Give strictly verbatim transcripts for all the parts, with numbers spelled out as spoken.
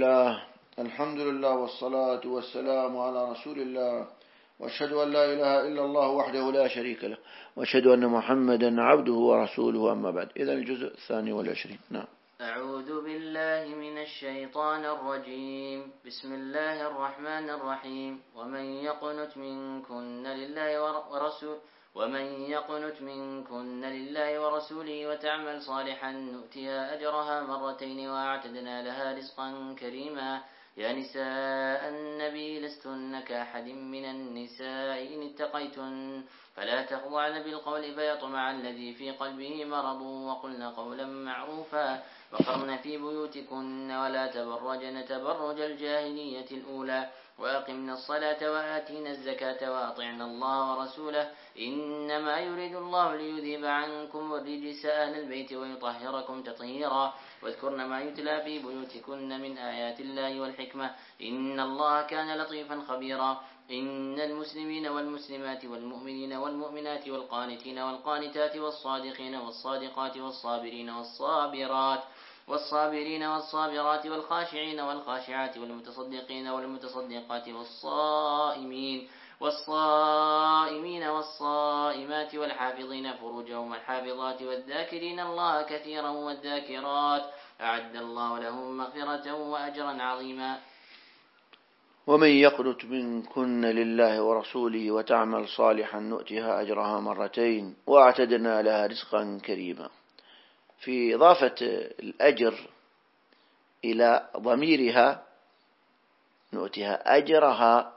الله. الحمد لله والصلاة والسلام على رسول الله، وأشهد أن لا إله إلا الله وحده لا شريك له، وأشهد أن محمدا عبده ورسوله، أما بعد. إذن الجزء الثاني والعشرين. نعم. أعوذ بالله من الشيطان الرجيم. بسم الله الرحمن الرحيم. ومن يقنت منكن لله ورسوله ومن يقنت منكن لله ورسوله وتعمل صالحا نؤتها أجرها مرتين وأعتدنا لها رزقا كريما. يا نساء النبي لستن كأحد من النساء إن اتقيتن فلا تخضعن بالقول فيطمع الذي في قلبه مرض وقلن قولا معروفا وقرن في بيوتكن ولا تبرجن تبرج الجاهلية الأولى وأقمنا الصلاة وآتينا الزكاة وأطعنا الله ورسوله إنما يريد الله ليذهب عنكم الرجس أهل البيت ويطهركم تطهيرا واذكرن ما يتلى في بيوتكن من آيات الله والحكمة إن الله كان لطيفا خبيرا. إن المسلمين والمسلمات والمؤمنين والمؤمنات والقانتين والقانتات والصادقين والصادقات والصابرين والصابرات والصابرين والصابرات والخاشعين والخاشعات والمتصدقين والمتصدقات والصائمين والصائمين والصائمات والحافظين فروجهم والحافظات والذاكرين الله كثيرا والذاكرات أعد الله لهم مغفرة وأجرا عظيما. ومن يقنت منكن لله ورسوله وتعمل صالحا نؤتها أجرها مرتين وأعتدنا لها رزقا كريما. في إضافة الأجر إلى ضميرها نؤتها أجرها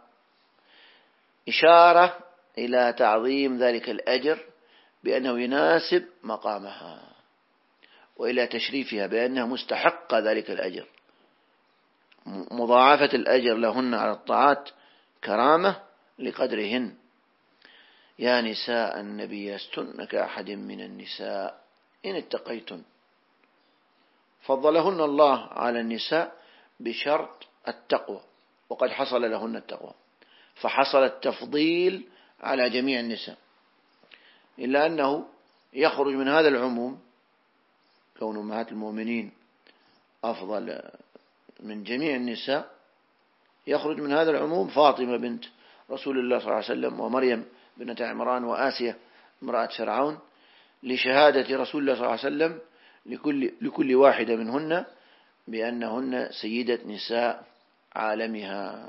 إشارة إلى تعظيم ذلك الأجر بأنه يناسب مقامها، وإلى تشريفها بأنها مستحقة ذلك الأجر. مضاعفة الأجر لهن على الطاعات كرامة لقدرهن. يا نساء النبي لستن كأحد من النساء إن اتقيتن. فضلهن الله على النساء بشرط التقوى، وقد حصل لهن التقوى، فحصل التفضيل على جميع النساء، إلا أنه يخرج من هذا العموم كون أمهات المؤمنين أفضل من جميع النساء. يخرج من هذا العموم فاطمة بنت رسول الله صلى الله عليه وسلم ومريم بنت عمران وآسية امرأة فرعون، لشهادة رسول الله صلى الله عليه وسلم لكل, لكل واحدة منهن بأنهن سيدة نساء عالمها.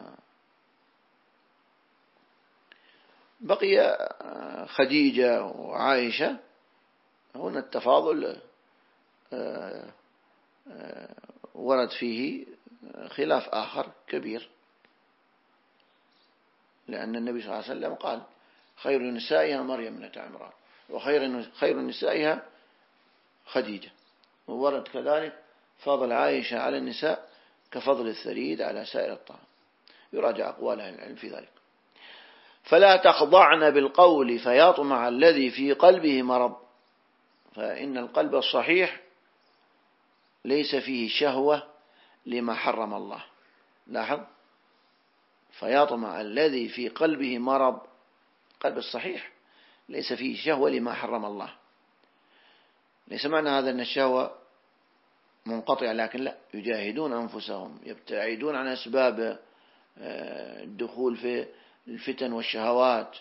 بقي خديجة وعائشة هنا التفاضل ورد فيه خلاف آخر كبير، لأن النبي صلى الله عليه وسلم قال خير نسائها مريم بنت عمران وخير خير نسائها خديجة، وورد كذلك فضل عائشة على النساء كفضل الثريد على سائر الطعام. يراجع أقوال أهل العلم في ذلك. فلا تخضعن بالقول فيطمع الذي في قلبه مرض، فإن القلب الصحيح ليس فيه شهوة لما حرم الله. لاحظ، فيطمع الذي في قلبه مرض، قلب الصحيح ليس فيه شهوة لما حرم الله. ليس معنى هذا أن الشهوة منقطعة، لكن لا، يجاهدون أنفسهم، يبتعدون عن أسباب الدخول في الفتن والشهوات،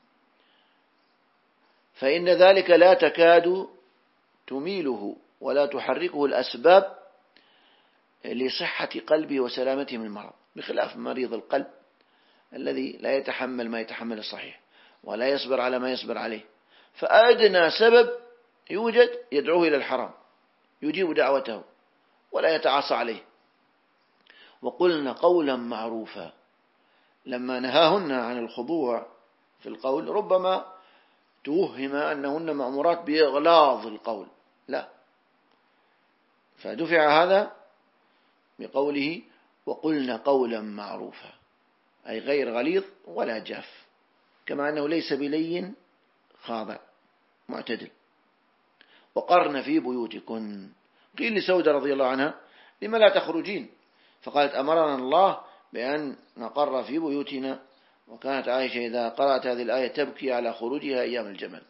فإن ذلك لا تكاد تميله ولا تحركه الأسباب لصحة قلبه وسلامته من المرض، بخلاف مريض القلب الذي لا يتحمل ما يتحمل الصحيح ولا يصبر على ما يصبر عليه، فأدنى سبب يوجد يدعوه إلى الحرام يجيب دعوته ولا يتعاصى عليه. وقلنا قولا معروفا، لما نهاهن عن الخضوع في القول ربما توهم أنهن مأمورات بإغلاظ القول، لا، فدفع هذا بقوله وقلنا قولا معروفا، أي غير غليظ ولا جاف، كما أنه ليس بلين خاضع معتدل. وقرن في بيوتكن. قيل لسودة رضي الله عنها لما لا تخرجين؟ فقالت أمرنا الله بأن نقر في بيوتنا. وكانت عائشة إذا قرأت هذه الآية تبكي على خروجها أيام الجمل.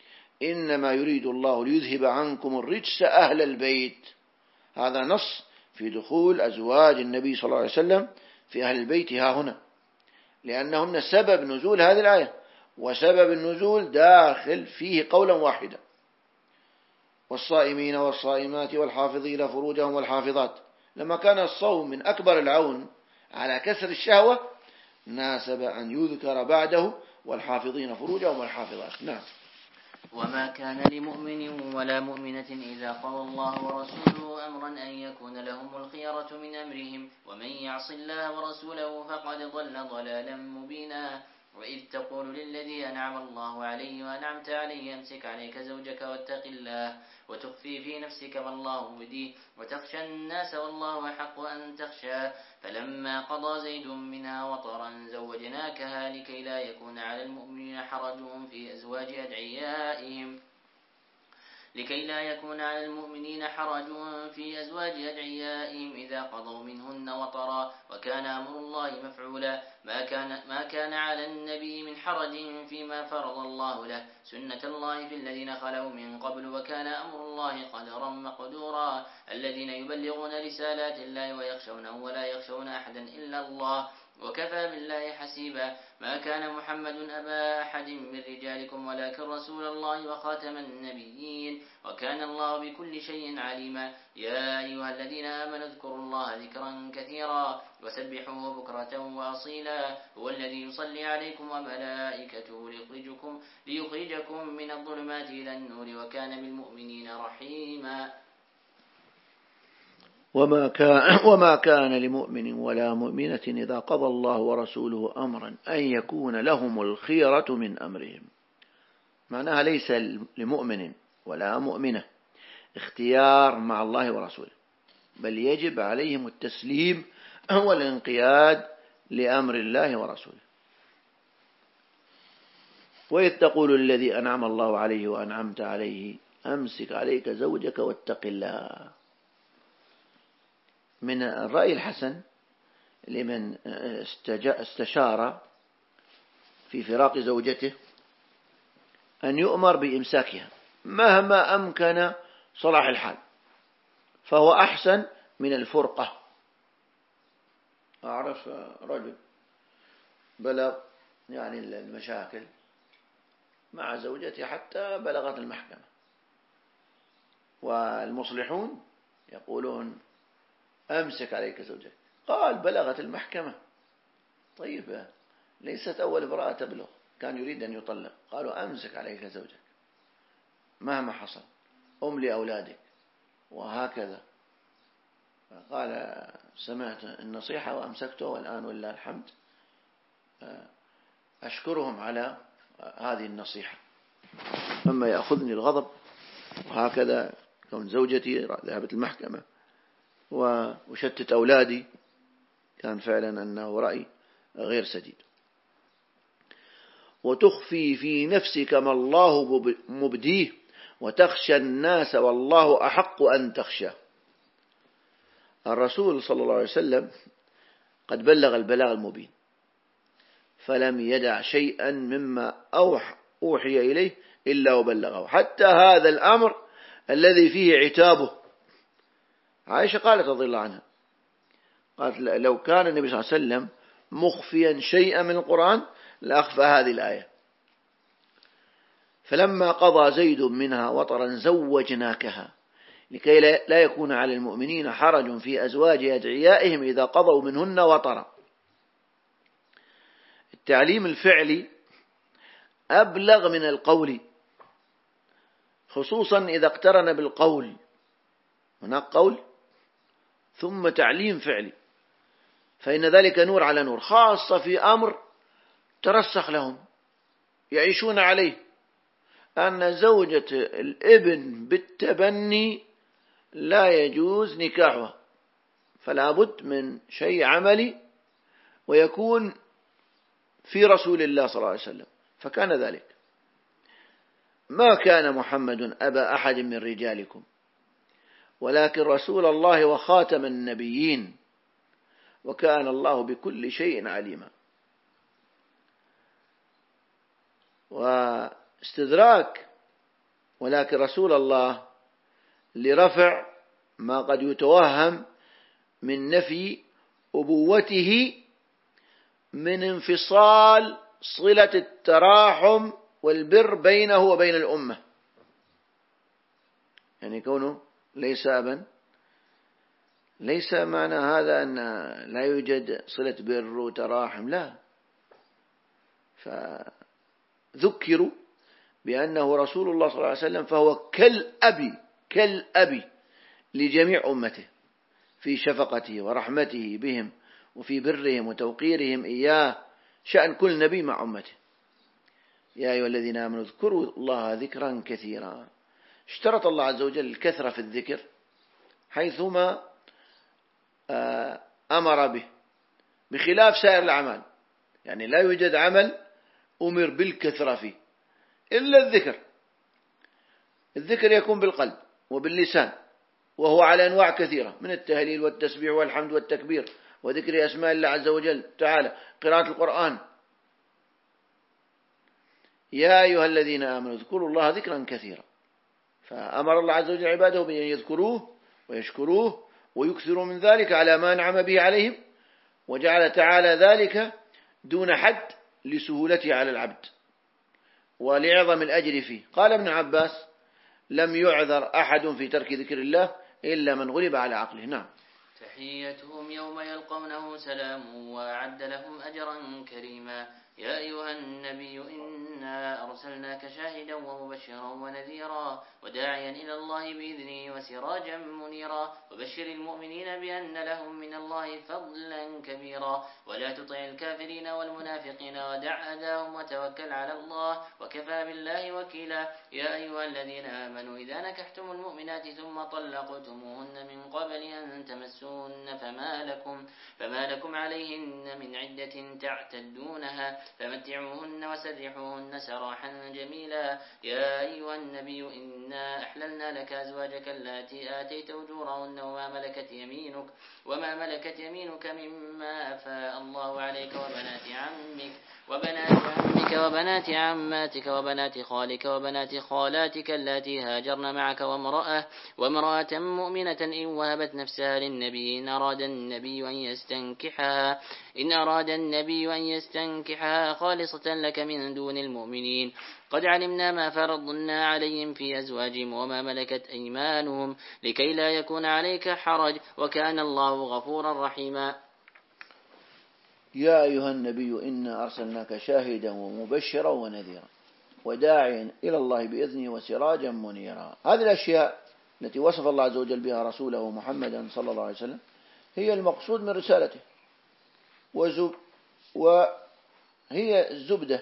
إنما يريد الله ليذهب عنكم الرجس أهل البيت، هذا نص في دخول أزواج النبي صلى الله عليه وسلم في أهل البيت ها هنا، لأنهن سبب نزول هذه الآية، وسبب النزول داخل فيه قولا واحدا: والصائمين والصائمات والحافظين فروجهم والحافظات. لما كان الصوم من أكبر العون على كسر الشهوة ناسب أن يذكر بعده والحافظين فروجهم والحافظات. نعم. وما كان لمؤمن ولا مؤمنة إذا قضى الله ورسوله أمرا أن يكون لهم الخيرة من أمرهم ومن يعص الله ورسوله فقد ضل ضلالا مبينا. وإذ تقول للذي أنعم الله عليه وأنعمت عليه أمسك عليك زوجك واتق الله وتخفي في نفسك ما الله مبديه وتخشى الناس والله أحق أن تخشى. فلما قضى زيد منها وطرا زوجناكها لكي لا يكون على المؤمنين حرج في أزواج أدعيائهم لكي لا يكون على المؤمنين حرج في أزواج أدعيائهم إذا قضوا منهن وطرا وكان أمر الله مفعولا. ما كان, ما كان على النبي من حرج فيما فرض الله له، سنة الله في الذين خلوا من قبل وكان أمر الله قدرا مقدورا. الذين يبلغون رسالات الله ويخشونه ولا يخشون أحدا إلا الله وكفى بالله حسيبا. ما كان محمد أبا أحد من رجالكم ولكن رسول الله وخاتم النبيين وكان الله بكل شيء عليما. يا أيها الذين آمنوا اذكروا الله ذكرا كثيرا وسبحوه بكرة وأصيلا. هو الذي يصلي عليكم وملائكته ليخرجكم, ليخرجكم من الظلمات إلى النور وكان بالمؤمنين رحيما. وما كان, وما كان لمؤمن ولا مؤمنة إذا قضى الله ورسوله أمرا أن يكون لهم الخيرة من أمرهم. معناها ليس لمؤمن ولا مؤمنة اختيار مع الله ورسوله، بل يجب عليهم التسليم والانقياد لأمر الله ورسوله. وإذ تقول الذي أنعم الله عليه وأنعمت عليه أمسك عليك زوجك واتق الله. من الرأي الحسن لمن استشار في فراق زوجته أن يؤمر بإمساكها مهما أمكن صلاح الحال، فهو أحسن من الفرقة. أعرف رجل بلغ يعني المشاكل مع زوجته حتى بلغت المحكمة، والمصلحون يقولون أمسك عليك زوجك، قال بلغت المحكمة. طيب ليست أول امرأة تبلغ، كان يريد أن يطلق، قالوا أمسك عليك زوجك مهما حصل، أم لأولادك وهكذا. قال سمعت النصيحة وأمسكته، والآن ولله الحمد أشكرهم على هذه النصيحة. أما يأخذني الغضب وهكذا كون زوجتي ذهبت المحكمة وشتت أولادي، كان فعلا أنه رأي غير سديد. وتخفي في نفسك ما الله مبديه وتخشى الناس والله أحق أن تخشى. الرسول صلى الله عليه وسلم قد بلغ البلاغ المبين، فلم يدع شيئا مما أوحي إليه إلا وبلغه، حتى هذا الأمر الذي فيه عتابه. عائشة قالت رضي الله عنها، قالت لو كان النبي صلى الله عليه وسلم مخفيا شيئا من القرآن لأخفى هذه الآية. فلما قضى زيد منها وطرا زوجناكها لكي لا يكون على المؤمنين حرج في أزواج أدعيائهم إذا قضوا منهن وطرا. التعليم الفعلي أبلغ من القول، خصوصا إذا اقترن بالقول. هناك قول ثم تعليم فعلي، فإن ذلك نور على نور، خاصة في أمر ترسخ لهم يعيشون عليه، أن زوجة الابن بالتبني لا يجوز نكاحها، فلا بد من شيء عملي ويكون في رسول الله صلى الله عليه وسلم، فكان ذلك. ما كان محمد أبا أحد من رجالكم ولكن رسول الله وخاتم النبيين وكان الله بكل شيء عليما. واستدراك ولكن رسول الله لرفع ما قد يتوهم من نفي أبوته من انفصال صلة التراحم والبر بينه وبين الأمة، يعني كونه ليس أبا ليس معنى هذا أن لا يوجد صلة بر وتراحم، لا، فذكروا بأنه رسول الله صلى الله عليه وسلم فهو كالأبي كالأبي لجميع أمته في شفقته ورحمته بهم وفي برهم وتوقيرهم إياه، شأن كل نبي مع أمته. يا أيها الذين آمنوا اذكروا الله ذكرا كثيرا. اشترط الله عز وجل الكثرة في الذكر حيثما أمر به، بخلاف سائر الأعمال، يعني لا يوجد عمل أمر بالكثرة فيه إلا الذكر. الذكر يكون بالقلب وباللسان، وهو على أنواع كثيرة من التهليل والتسبيح والحمد والتكبير وذكر أسماء الله عز وجل تعالى، قراءة القرآن. يا أيها الذين آمنوا اذكروا الله ذكرا كثيرا، فأمر الله عز وجل عباده بأن يذكروه ويشكروه ويكثروا من ذلك على ما أنعم به عليهم، وجعل تعالى ذلك دون حد لسهولته على العبد ولعظم الأجر فيه. قال ابن عباس: لم يعذر أحد في ترك ذكر الله إلا من غلب على عقله. نعم. تحيتهم يوم يلقونه سلام وأعد لهم أجرا كريما. يا أيها النبي إنا أرسلناك شاهدا ومبشرا ونذيرا وداعيا إلى الله بإذنه وسراجا منيرا وبشر المؤمنين بأن لهم من الله فضلا كبيرا ولا تطع الكافرين والمنافقين ودع أذاهم وتوكل على الله وكفى بالله وكيلا. يا أيها الذين آمنوا إذا نكحتم المؤمنات ثم طلقتموهن من قبل أن تمسوهن فما لكم, فما لكم عليهن من عدة تعتدونها فمتعوهن وسرحوهن سراحا جميلا. يا أيها النبي إنا أحللنا لك أزواجك اللاتي آتيت أجورهن وما ملكت يمينك وما ملكت يمينك مما أفاء الله عليك وبنات عمك وبنات عمك وبنات عماتك وبنات خالك وبنات خالاتك اللاتي هاجرن معك وامرأة وامرأة مؤمنة إن وهبت نفسها للنبي إن أراد النبي أن يستنكحها إن أراد النبي أن يستنكحها خالصة لك من دون المؤمنين. قد علمنا ما فرضنا عليهم في أزواجهم وما ملكت أيمانهم لكي لا يكون عليك حرج وكان الله غفورا رحيما. يا أيها النبي إنا أرسلناك شاهدا ومبشرا ونذيرا وداعيا إلى الله بإذنه وسراجا منيرا. هذه الأشياء التي وصف الله عز وجل بها رسوله محمدا صلى الله عليه وسلم هي المقصود من رسالته، وزب وهي الزبدة.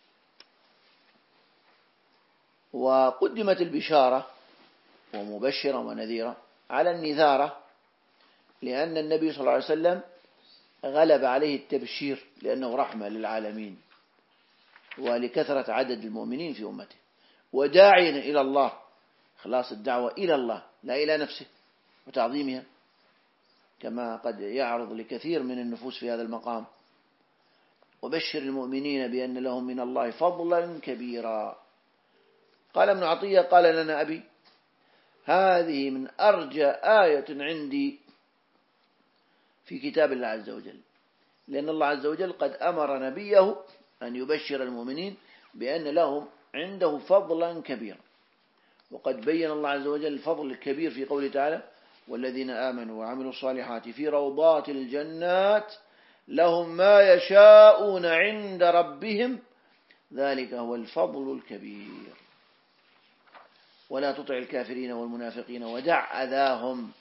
وقدمت البشارة ومبشرا ونذيرا على النذارة لأن النبي صلى الله عليه وسلم غلب عليه التبشير لأنه رحمة للعالمين ولكثرة عدد المؤمنين في أمته، وداعيا إلى الله، خلاص الدعوة إلى الله لا إلى نفسه وتعظيمها كما قد يعرض لكثير من النفوس في هذا المقام. وبشر المؤمنين بأن لهم من الله فضلا كبيرا. قال ابن عطية: قال لنا أبي: هذه من أرجى آية عندي في كتاب الله عز وجل، لأن الله عز وجل قد أمر نبيه أن يبشر المؤمنين بأن لهم عنده فضلا كبيرا، وقد بين الله عز وجل الفضل الكبير في قوله تعالى: والذين آمنوا وعملوا الصالحات في روضات الجنات لهم ما يشاءون عند ربهم ذلك هو الفضل الكبير. ولا تطع الكافرين والمنافقين ودع أذاهم،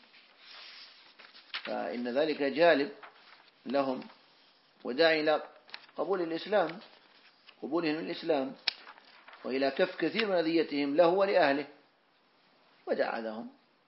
فإن ذلك جالب لهم وداعي إلى قبول الإسلام قبولهم الإسلام وإلى كف كثير من أذيتهم له ولأهله. ودع أذاهم،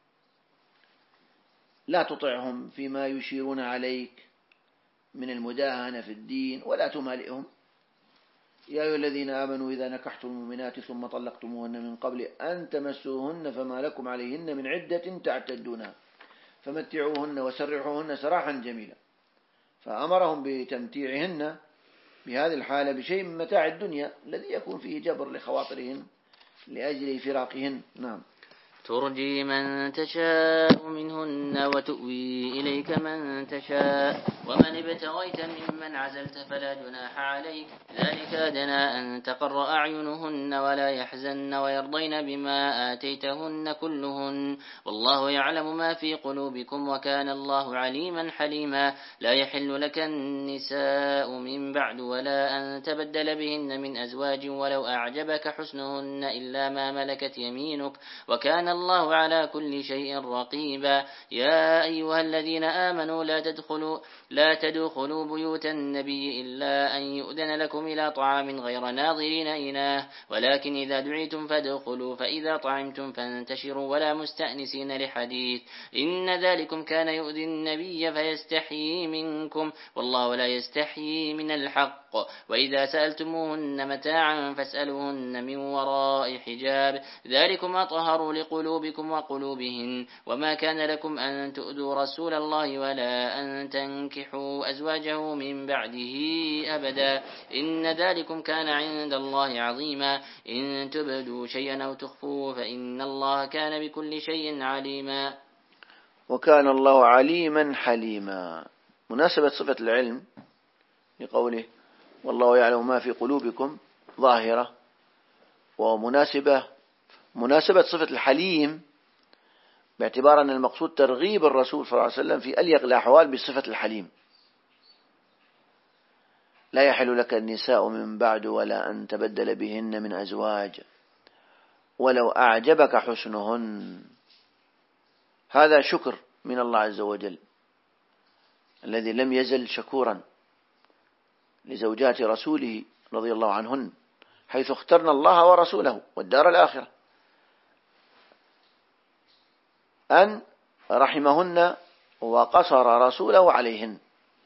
لا تطعهم فيما يشيرون عليك من المداهنة في الدين ولا تمالئهم. يا أيها الذين آمنوا إذا نكحتم المؤمنات ثم طلقتموهن من قبل أن تمسوهن فما لكم عليهن من عدة تعتدونها فمتعوهن وسرحوهن سراحا جميلا. فأمرهم بتمتيعهن بهذه الحالة بشيء من متاع الدنيا الذي يكون فيه جبر لخواطرهن لأجل فراقهن. نعم. ترجي من تشاء منهن وتؤوي إليك من تشاء ومن ابتغيت ممن عزلت فلا جناح عليك ذلك أدنى أن تقر أعينهن ولا يحزن ويرضين بما آتيتهن كلهن والله يعلم ما في قلوبكم وكان الله عليما حليما لا يحل لك النساء من بعد ولا أن تبدل بهن من أزواج ولو أعجبك حسنهن إلا ما ملكت يمينك وكان الله على كل شيء رقيبا يا أيها الذين آمنوا لا تدخلوا لا تدخلوا بيوت النبي إلا أن يؤذن لكم إلى طعام غير ناظرين إناه ولكن إذا دعيتم فادخلوا فإذا طعمتم فانتشروا ولا مستأنسين لحديث إن ذلكم كان يؤذي النبي فيستحيي منكم والله لا يستحيي من الحق وإذا سألتموهن متاعا فاسألوهن من وراء حجاب ذلكم أطهر لقلوبكم وقلوبهن وما كان لكم أن تؤذوا رسول الله ولا أن تنكحوا أزواجه من بعده أبدا إن ذلكم كان عند الله عظيما إن تبدوا شيئا أو تخفوه فإن الله كان بكل شيء عليما وكان الله عليما حليما. مناسبة صفة العلم لقوله والله يعلم ما في قلوبكم ظاهرة، ومناسبة مناسبة صفة الحليم باعتبار أن المقصود ترغيب الرسول صلى الله عليه وسلم في أليق الأحوال بصفة الحليم. لا يحل لك النساء من بعد ولا أن تبدل بهن من أزواج ولو أعجبك حسنهن. هذا شكر من الله عز وجل الذي لم يزل شكورا لزوجات رسوله رضي الله عنهن، حيث اخترنا الله ورسوله والدار الآخرة أن رحمهن وقصر رسوله عليهن.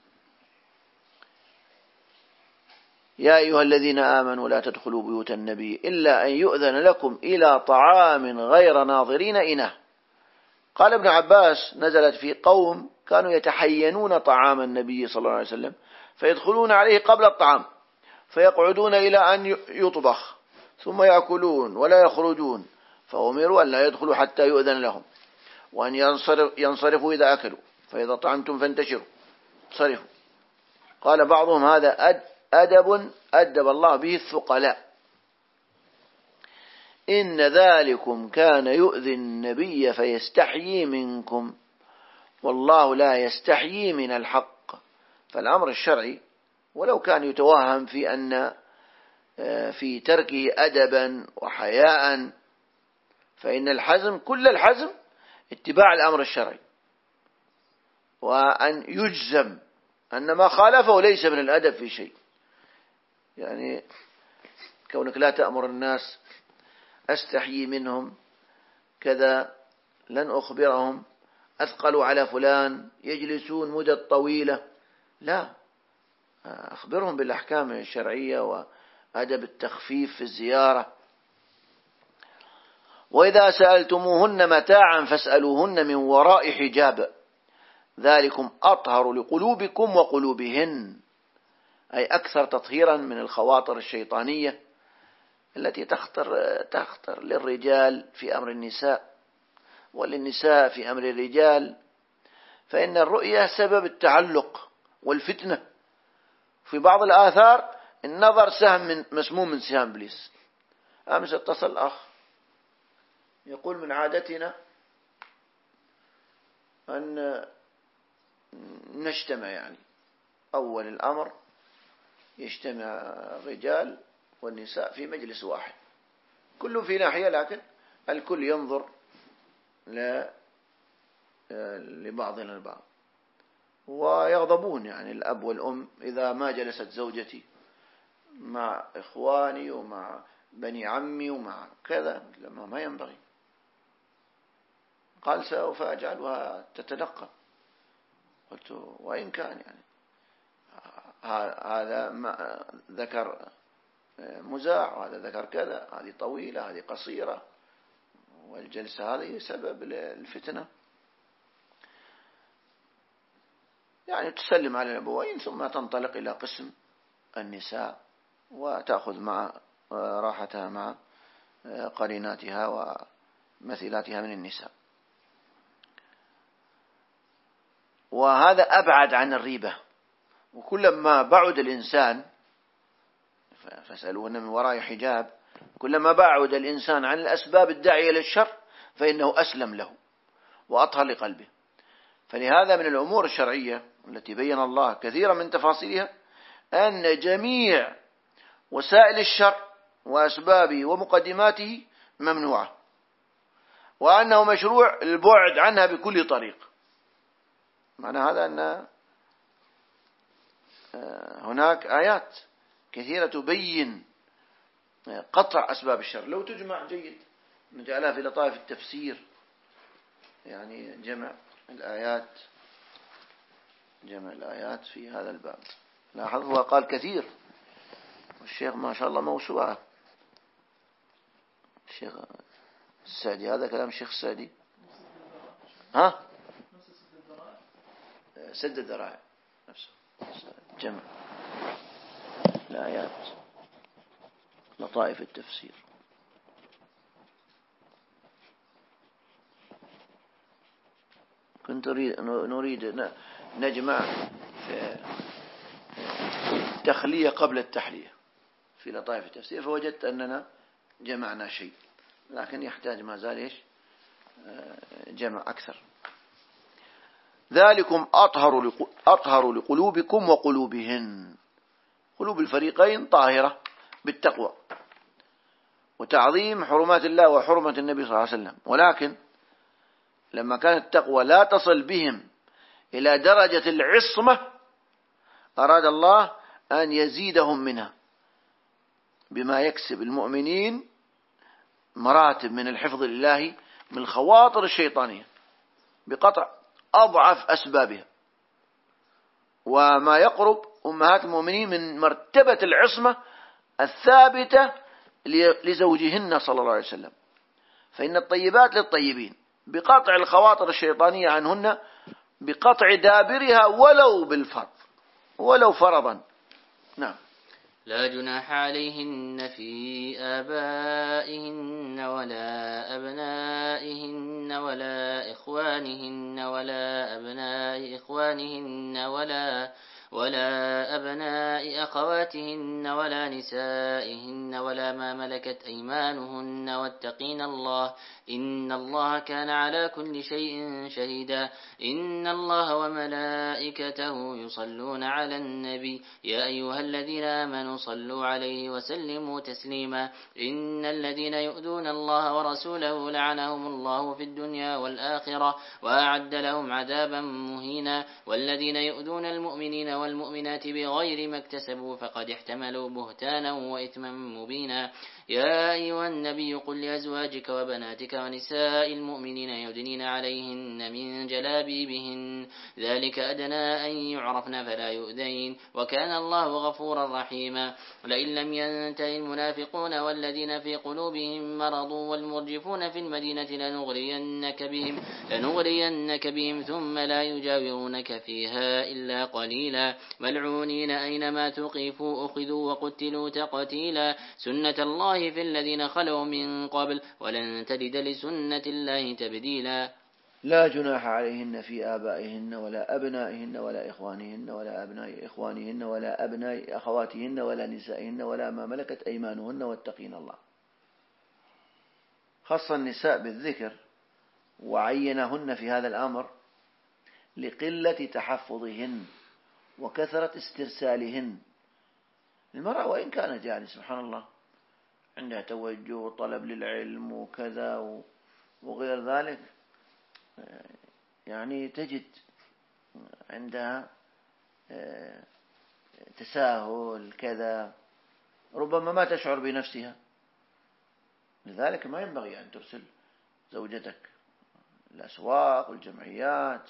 يا أيها الذين آمنوا لا تدخلوا بيوت النبي إلا أن يؤذن لكم إلى طعام غير ناظرين إناه. قال ابن عباس نزلت في قوم كانوا يتحينون طعام النبي صلى الله عليه وسلم فيدخلون عليه قبل الطعام فيقعدون إلى أن يطبخ ثم يأكلون ولا يخرجون، فأمروا أن لا يدخلوا حتى يؤذن لهم وأن ينصرفوا إذا أكلوا فإذا طعمتم فانتشروا صرفوا. قال بعضهم هذا أدب أدب الله به الثقلاء. إن ذلكم كان يؤذي النبي فيستحيي منكم والله لا يستحيي من الحق. فالأمر الشرعي ولو كان يتوهم في أن في تركه أدبا وحياء فإن الحزم كل الحزم اتباع الأمر الشرعي، وأن يجزم أن ما خالفه ليس من الأدب في شيء. يعني كونك لا تأمر الناس أستحيي منهم كذا، لن أخبرهم أثقلوا على فلان يجلسون مدة طويلة، لا، أخبرهم بالأحكام الشرعية وأدب التخفيف في الزيارة. وإذا سألتموهن متاعا فاسألوهن من وراء حجاب ذلكم أطهر لقلوبكم وقلوبهن، أي أكثر تطهيرا من الخواطر الشيطانية التي تخطر, تخطر للرجال في أمر النساء وللنساء في أمر الرجال، فإن الرؤية سبب التعلق والفتنة. في بعض الآثار النظر سهم من مسموم من سهام إبليس. أمس اتصل أخ يقول من عادتنا أن نجتمع، يعني أول الأمر يجتمع الرجال والنساء في مجلس واحد كله في ناحية، لكن الكل ينظر لبعضنا البعض ويغضبون، يعني الأب والأم إذا ما جلست زوجتي مع إخواني ومع بني عمي ومع كذا، لما ما ينبغي. قال سوف أجعلها تتنقى. قلت وإن كان يعني هذا ما ذكر مزاع وهذا ذكر كذا، هذه طويلة هذه قصيرة، والجلسة هذه سبب الفتنة. يعني تسلم على الأبوين ثم تنطلق إلى قسم النساء وتأخذ مع راحتها مع قريناتها مثيلاتها من النساء. وهذا أبعد عن الريبة. وكلما بعد الإنسان، فاسألوهن من وراء حجاب، كلما بعد الإنسان عن الأسباب الداعية للشر فإنه أسلم له وأطهر لقلبه. فلهذا من الأمور الشرعية التي بين الله كثيرا من تفاصيلها أن جميع وسائل الشر وأسبابه ومقدماته ممنوعة، وأنه مشروع البعد عنها بكل طريق. معنى هذا أن هناك آيات كثيرة تبين قطع أسباب الشر. لو تجمع جيد نجعلها في لطائف التفسير، يعني جمع الآيات جمع الآيات في هذا الباب. لاحظ هو قال كثير، والشيخ ما شاء الله موسوعة. الشيخ السعدي، هذا كلام الشيخ السعدي، ها سد الذرائع نفسه، جمع الآيات لطائف التفسير. كنت نريد نجمع تخلية قبل التحلية في لطائف التفسير، فوجدت أننا جمعنا شيء، لكن يحتاج ما زال إيش جمع أكثر. ذلكم أطهر أطهر لقلوبكم وقلوبهن. قلوب الفريقين طاهرة بالتقوى وتعظيم حرمات الله وحرمة النبي صلى الله عليه وسلم، ولكن لما كانت التقوى لا تصل بهم إلى درجة العصمة أراد الله أن يزيدهم منها بما يكسب المؤمنين مراتب من الحفظ الإلهي من الخواطر الشيطانية بقطع أضعف أسبابها، وما يقرب أمهات المؤمنين من مرتبة العصمة الثابتة لزوجهن صلى الله عليه وسلم. فإن الطيبات للطيبين بقطع الخواطر الشيطانية عنهن، بقطع دابرها ولو بالفرض ولو فرضا. نعم. لا جناح عليهن في آبائهن ولا أبنائهن ولا إخوانهن ولا أبناء إخوانهن ولا ولا أبناء أخواتهن ولا نسائهن ولا ما ملكت أيمانهن، واتقين الله إن الله كان على كل شيء شهيدا. إن الله وملائكته يصلون على النبي يا أيها الذين آمنوا صلوا عليه وسلموا تسليما. إن الذين يؤذون الله ورسوله لعنهم الله في الدنيا والآخرة وأعد لهم عذابا مهينا. والذين يؤذون المؤمنين والمؤمنات بغير ما اكتسبوا فقد احتملوا بهتانا وإثما مبينا. يا أيها النبي قل لأزواجك وبناتك ونساء المؤمنين يدنين عليهن من جلابيبهن ذلك أدنى أن يعرفن فلا يؤذين وكان الله غفورا رحيما. لئن لم ينتهي المنافقون والذين في قلوبهم مرض والمرجفون في المدينة لنغرينك بهم, لنغرينك بهم ثم لا يجاورونك فيها إلا قليلا ملعونين أينما تقفوا أخذوا وقتلوا تقتيلا. سنة الله في الذين خلوا من قبل ولن تجد لسنة الله تبديلا. لا جناح عليهن في آبائهن ولا أبنائهن ولا إخوانهن ولا أبناء إخوانهن ولا أبناء أخواتهن ولا نسائهن ولا ما ملكت أيمانهن واتقين الله. خص النساء بالذكر وعينهن في هذا الأمر لقلة تحفظهن وكثرة استرسالهن. المرأة وإن كانت يعني سبحان الله عندها توجه وطلب للعلم وكذا وغير ذلك، يعني تجد عندها تساهل كذا، ربما ما تشعر بنفسها. لذلك ما ينبغي أن ترسل زوجتك الأسواق والجمعيات.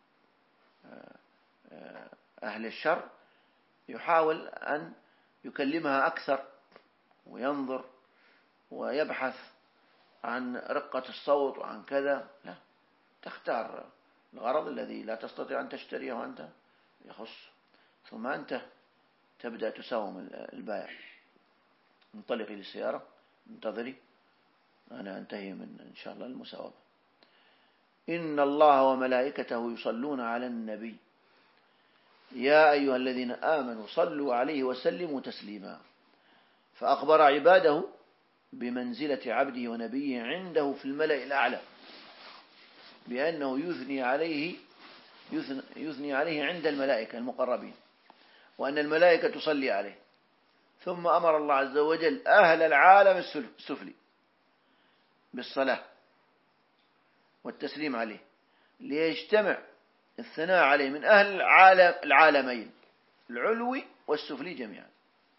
أهل الشر يحاول أن يكلمها أكثر وينظر ويبحث عن رقة الصوت وعن كذا، لا، تختار الغرض الذي لا تستطيع أن تشتريه وأنت يخص، ثم أنت تبدأ تساوم البائع. انطلقي للسيارة، انتظري، أنا أنتهي من إن شاء الله المساومة. إن الله وملائكته يصلون على النبي يا أيها الذين آمنوا صلوا عليه وسلموا تسليما. فأخبر عباده بمنزلة عبده ونبيه عنده في الملأ الأعلى، بأنه يثني عليه يثني, يثني عليه عند الملائكة المقربين، وأن الملائكة تصلي عليه. ثم أمر الله عز وجل أهل العالم السفلي بالصلاة والتسليم عليه، ليجتمع الثناء عليه من أهل العالم العالمين العلوي والسفلي جميعا.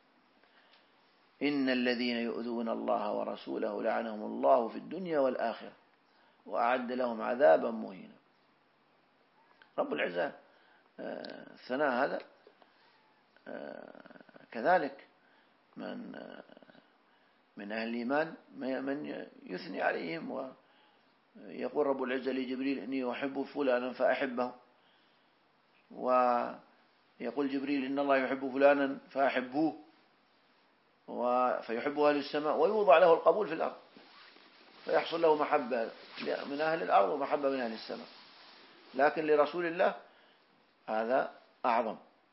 إن الذين يؤذون الله ورسوله لعنهم الله في الدنيا والآخرة وأعد لهم عذابا مهينا. رب العزة الثناء هذا كذلك من من أهل الإيمان من يثني عليهم، ويقول رب العزة لجبريل إني أحب فلانا فأحبه، ويقول جبريل إن الله يحب فلانا فأحبوه، فيحبه أهل السماء ويوضع له القبول في الأرض، فيحصل له محبة من أهل الأرض ومحبة من أهل السماء. لكن لرسول الله هذا أعظم.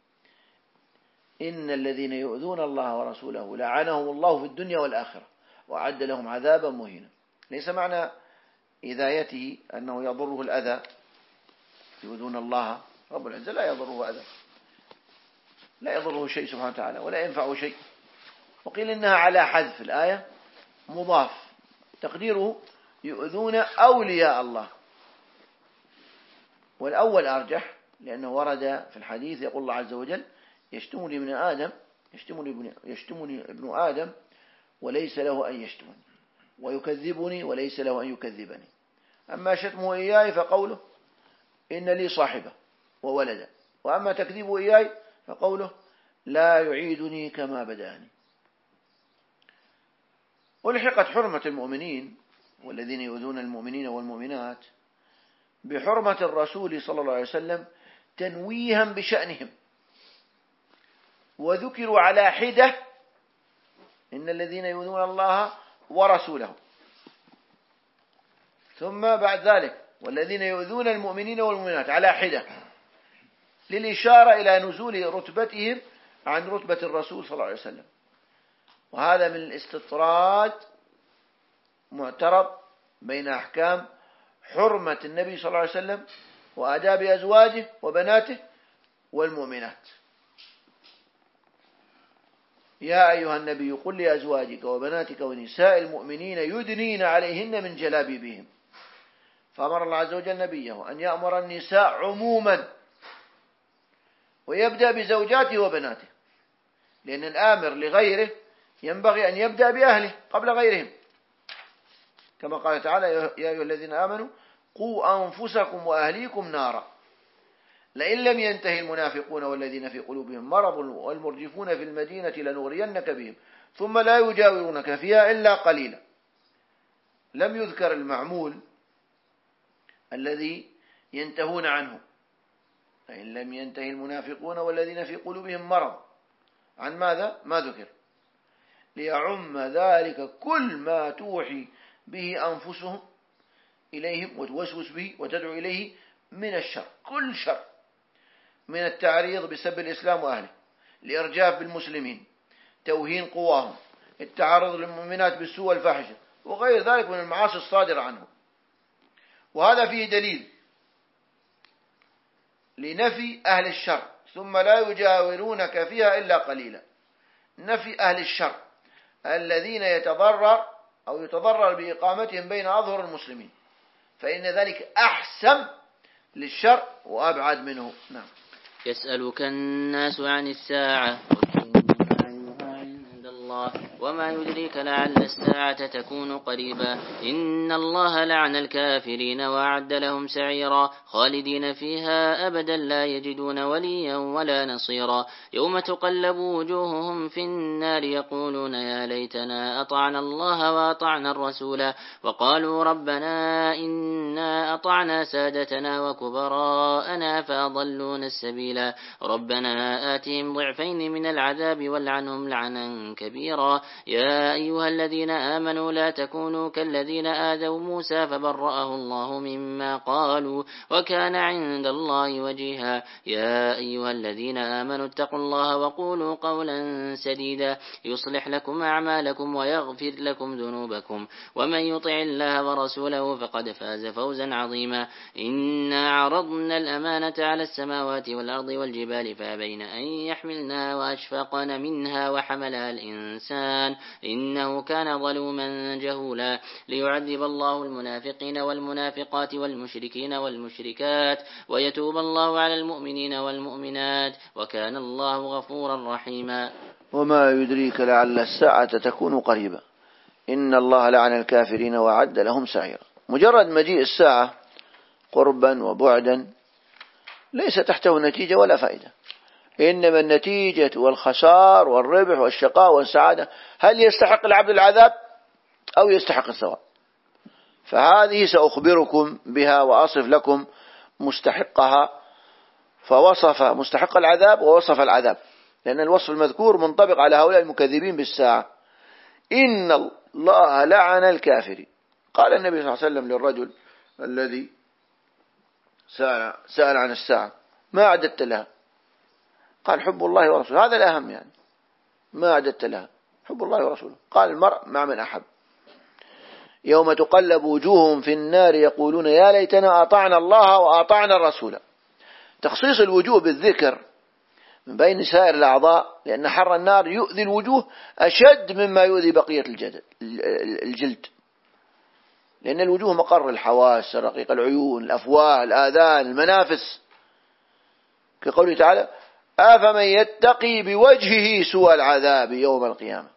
إن الذين يؤذون الله ورسوله لعنهم الله في الدنيا والآخرة وأعد لهم عذابا مهينا. ليس معنى إذايته أنه يضره الأذى، يؤذون الله، رب العزة لا يضره أذى، لا يضره شيء سبحانه وتعالى ولا ينفعه شيء. وقيل إنها على حذف الآية مضاف، تقديره يؤذون أولياء الله، والأول أرجح لأنه ورد في الحديث يقول الله عز وجل يشتمني ابن آدم يشتمني ابن, يشتمني ابن آدم وليس له أن يشتمني، ويكذبني وليس له أن يكذبني. أما شتمه إياي فقوله إن لي صاحبة وولدا، وأما تكذيبه إياي فقوله لا يعيدني كما بدأني. ألحقت حرمة المؤمنين والذين يؤذون المؤمنين والمؤمنات بحرمة الرسول صلى الله عليه وسلم تنويها بشأنهم، وذكروا على حدة إن الذين يؤذون الله ورسوله، ثم بعد ذلك والذين يؤذون المؤمنين والمؤمنات على حدة، للإشارة إلى نزول رتبتهم عن رتبة الرسول صلى الله عليه وسلم. وهذا من الاستطراد معترض بين أحكام حرمة النبي صلى الله عليه وسلم وآداب أزواجه وبناته والمؤمنات. يا أيها النبي قل لأزواجك وبناتك ونساء المؤمنين يدنين عليهن من جلابيبهم. فأمر الله عز وجل نبيه أن يأمر النساء عموما، ويبدأ بزوجاته وبناته، لأن الآمر لغيره ينبغي أن يبدأ بأهله قبل غيرهم، كما قال تعالى يا أيها الذين آمنوا قوا أنفسكم وأهليكم نارا لئن لم ينتهي المنافقون والذين في قلوبهم مرض والمرجفون في المدينة لنغرينك بهم ثم لا يجاورونك فيها إلا قليلا. لم يذكر المعمول الذي ينتهون عنه، فإن لم ينتهي المنافقون والذين في قلوبهم مرض، عن ماذا؟ ما ذكر، ليعم ذلك كل ما توحي به أنفسهم إليهم وتوسوس به وتدعو إليه من الشر، كل شر، من التعريض بسب الإسلام وأهله، الإرجاف بالمسلمين، توهين قواهم، التعرض للمؤمنات بالسوء والفاحشة وغير ذلك من المعاصي الصادرة عنه. وهذا فيه دليل لنفي أهل الشر، ثم لا يجاورونك فيها إلا قليلا، نفي أهل الشر الذين يتضرر أو يتضرر بإقامتهم بين أظهر المسلمين، فإن ذلك أحسن للشر وأبعد منه. نعم. يسألك الناس عن الساعة عند الله وما يدريك لعل الساعة تكون قريبا إن الله لعن الكافرين وأعد لهم سعيرا خالدين فيها أبدا لا يجدون وليا ولا نصيرا يوم تقلب وجوههم في النار يقولون يا ليتنا أطعنا الله وأطعنا الرسول وقالوا ربنا إنا أطعنا سادتنا وكبراءنا فأضلونا السبيلا ربنا آتهم ضعفين من العذاب والعنهم لعنا كبيرا كبيرا. يا أيها الذين آمنوا لا تكونوا كالذين آذوا موسى فبرأه الله مما قالوا وكان عند الله وجيها. يا أيها الذين آمنوا اتقوا الله وقولوا قولا سديدا يصلح لكم أعمالكم ويغفر لكم ذنوبكم ومن يطع الله ورسوله فقد فاز فوزا عظيما. إنا عرضنا الأمانة على السماوات والأرض والجبال فأبين أن يحملنها وأشفقن منها وحملها الإنسان إنه كان ظلوما جهولا. ليعذب الله المنافقين والمنافقات والمشركين والمشركات ويتوب الله على المؤمنين والمؤمنات وكان الله غفورا رحيما. وما يدريك لعل الساعة تكون قريبا إن الله لعن الكافرين وأعد لهم سعيرا. مجرد مجيء الساعة قربا وبعدا ليس تحته نتيجة ولا فائدة، إنما النتيجة والخسار والربح والشقاء والسعادة. هل يستحق العبد العذاب أو يستحق الثواب؟ فهذه سأخبركم بها وأصف لكم مستحقها. فوصف مستحق العذاب ووصف العذاب، لأن الوصف المذكور منطبق على هؤلاء المكذبين بالساعة. إن الله لعن الكافرين. قال النبي صلى الله عليه وسلم للرجل الذي سأل, سأل عن الساعة ما أعددت لها؟ قال حب الله ورسوله. هذا الأهم، يعني ما أعددت لها؟ حب الله ورسوله. قال المرء مع من أحب. يوم تقلب وجوههم في النار يقولون يا ليتنا أطعنا الله وأطعنا الرسول. تخصيص الوجوه بالذكر من بين سائر الأعضاء، لأن حر النار يؤذي الوجوه أشد مما يؤذي بقية الجلد، لأن الوجوه مقر الحواس، رقيق العيون، الأفواه، الآذان، المنافس، كقوله تعالى أفمن يتقي بوجهه سوء العذاب يوم القيامة.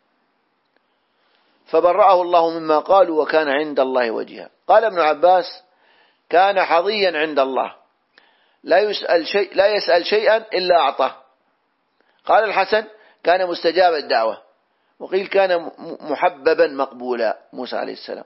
فبرأه الله مما قالوا وكان عند الله وجيها. قال ابن عباس كان حظيا عند الله لا يسأل شيء لا يسأل شيئا إلا أعطاه. قال الحسن كان مستجاب الدعوة، وقيل كان محببا مقبولا موسى عليه السلام.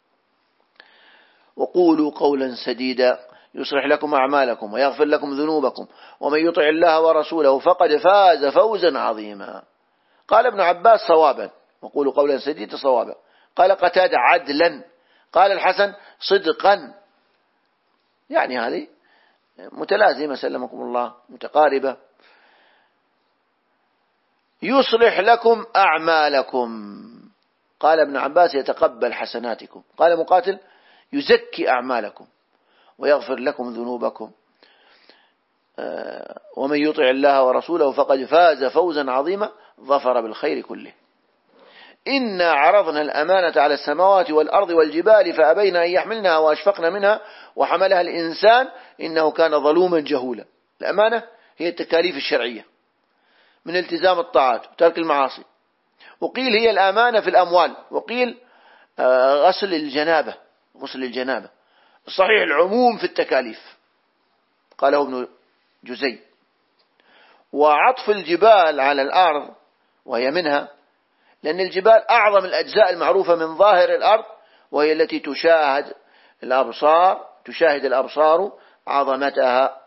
وقولوا قولا سديدا يصلح لكم أعمالكم ويغفر لكم ذنوبكم ومن يطع الله ورسوله فقد فاز فوزا عظيما. قال ابن عباس صوابا، وقولوا قولا سديدا صوابا. قال قتادة عدلا. قال الحسن صدقا. يعني هذه متلازمة سلمكم الله، متقاربة. يصلح لكم أعمالكم. قال ابن عباس يتقبل حسناتكم. قال مقاتل يزكي أعمالكم ويغفر لكم ذنوبكم ومن يطع الله ورسوله فقد فاز فوزا عظيما ظفر بالخير كله. إنا عرضنا الأمانة على السماوات والأرض والجبال فأبين أن يحملنها وأشفقن منها وحملها الإنسان إنه كان ظلوما جهولا. الأمانة هي التكاليف الشرعية من التزام الطاعات وترك المعاصي، وقيل هي الأمانة في الأموال، وقيل غسل الجنابة غسل الجنابة. الصحيح العموم في التكاليف قاله ابن جزي. وعطف الجبال على الأرض وهي منها، لأن الجبال أعظم الأجزاء المعروفة من ظاهر الأرض، وهي التي تشاهد الأبصار تشاهد الأبصار عظمتها.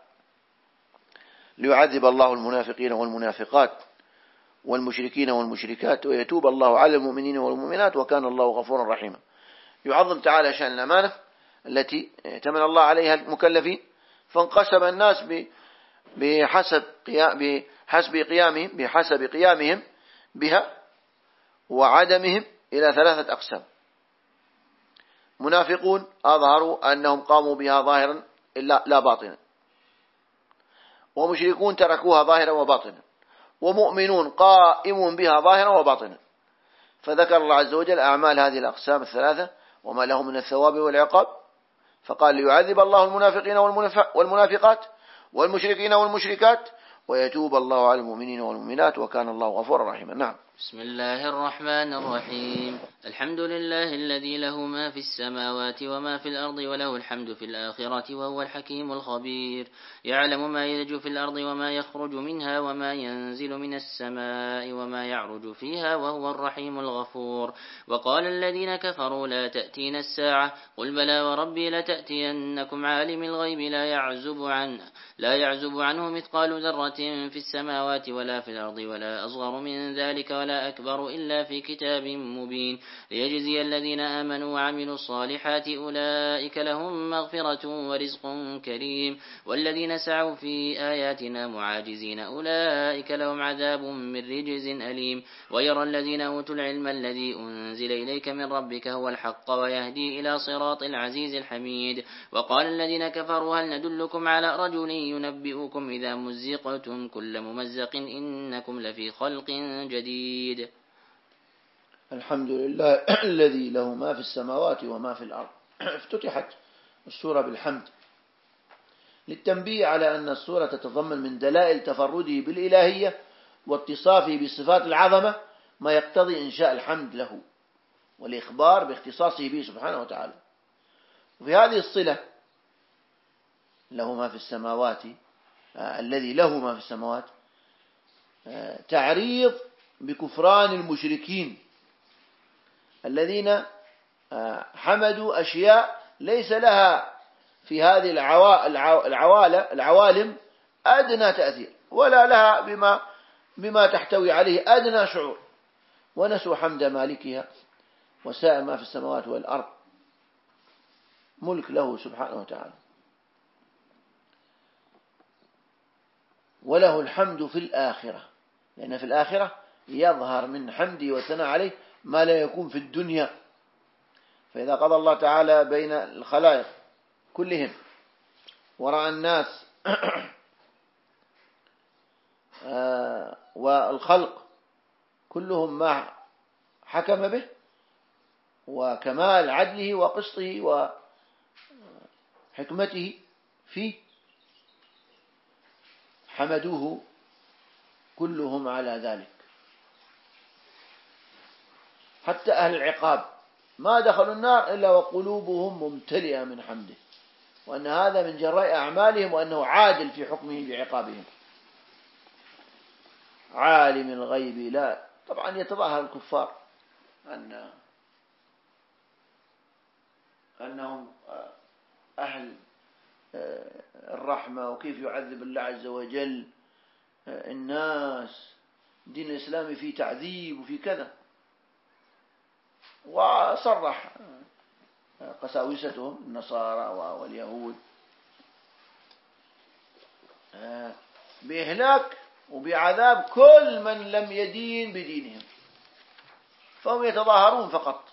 ليعذب الله المنافقين والمنافقات والمشركين والمشركات ويتوب الله على المؤمنين والمؤمنات وكان الله غفورا رحيما. يعظم تعالى شأن الأمانة التي ائتمن الله عليها المكلفين، فانقسم الناس بحسب بحسب قيامهم بحسب قيامهم بها وعدمهم إلى ثلاثة أقسام. منافقون أظهروا أنهم قاموا بها ظاهرا إلا لا باطنا، ومشركون تركوها ظاهرا وباطنا، ومؤمنون قائم بها ظاهرا وباطنا. فذكر الله عز وجل أعمال هذه الأقسام الثلاثة وما لهم من الثواب والعقاب، فقال ليعذب الله المنافقين والمنافقات والمشركين والمشركات ويتوب الله على المؤمنين والمؤمنات وكان الله غفورا رحيما. نعم. بسم الله الرحمن الرحيم. الحمد لله الذي له ما في السماوات وما في الأرض وله الحمد في الآخرة وهو الحكيم الخبير. يعلم ما يلج في الأرض وما يخرج منها وما ينزل من السماء وما يعرج فيها وهو الرحيم الغفور. وقال الذين كفروا لا تأتين الساعة قل بلى وربي لتأتينكم عالم الغيب لا يعزب عنه لا يعزب عنه مثقال ذرة في السماوات ولا في الأرض ولا أصغر من ذلك ولا أكبر إلا في كتاب مبين ليجزي الذين آمنوا وعملوا الصالحات أولئك لهم مغفرة ورزق كريم والذين سعوا في آياتنا معاجزين أولئك لهم عذاب من رجز أليم ويرى الذين أوتوا العلم الذي أنزل إليك من ربك هو الحق ويهدي إلى صراط العزيز الحميد وقال الذين كفروا هل ندلكم على رجل ينبئكم إذا مزقتم كل ممزق إنكم لفي خلق جديد. الحمد لله الذي له ما في السماوات وما في الأرض. افتتحت السورة بالحمد للتنبيه على أن السورة تتضمن من دلائل تفرده بالإلهية واتصافه بصفات العظمة ما يقتضي إنشاء الحمد له والإخبار باختصاصه به سبحانه وتعالى. وفي هذه الصلة له ما في السماوات آه الذي له ما في السماوات آه تعريض بكفران المشركين الذين آه حمدوا أشياء ليس لها في هذه العوالم أدنى تأثير ولا لها بما, بما تحتوي عليه أدنى شعور ونسوا حمد مالكها وسائر ما في السماوات والأرض ملك له سبحانه وتعالى. وله الحمد في الآخرة لأن في الآخرة يظهر من حمده والثناء عليه ما لا يكون في الدنيا. فإذا قضى الله تعالى بين الخلائق كلهم ورأى الناس والخلق كلهم ما حكم به وكمال عدله وقسطه وحكمته فيه حمدوه كلهم على ذلك حتى أهل العقاب ما دخلوا النار إلا وقلوبهم ممتلئة من حمده وأن هذا من جراء أعمالهم وأنه عادل في حكمه بعقابهم. عالم الغيب لا طبعا يتظاهر الكفار أن أنهم أهل الرحمة وكيف يعذب الله عز وجل الناس دين الإسلام فيه تعذيب وفي كذا. وصرح قساوستهم النصارى واليهود بإهلاك وبعذاب كل من لم يدين بدينهم. فهم يتظاهرون فقط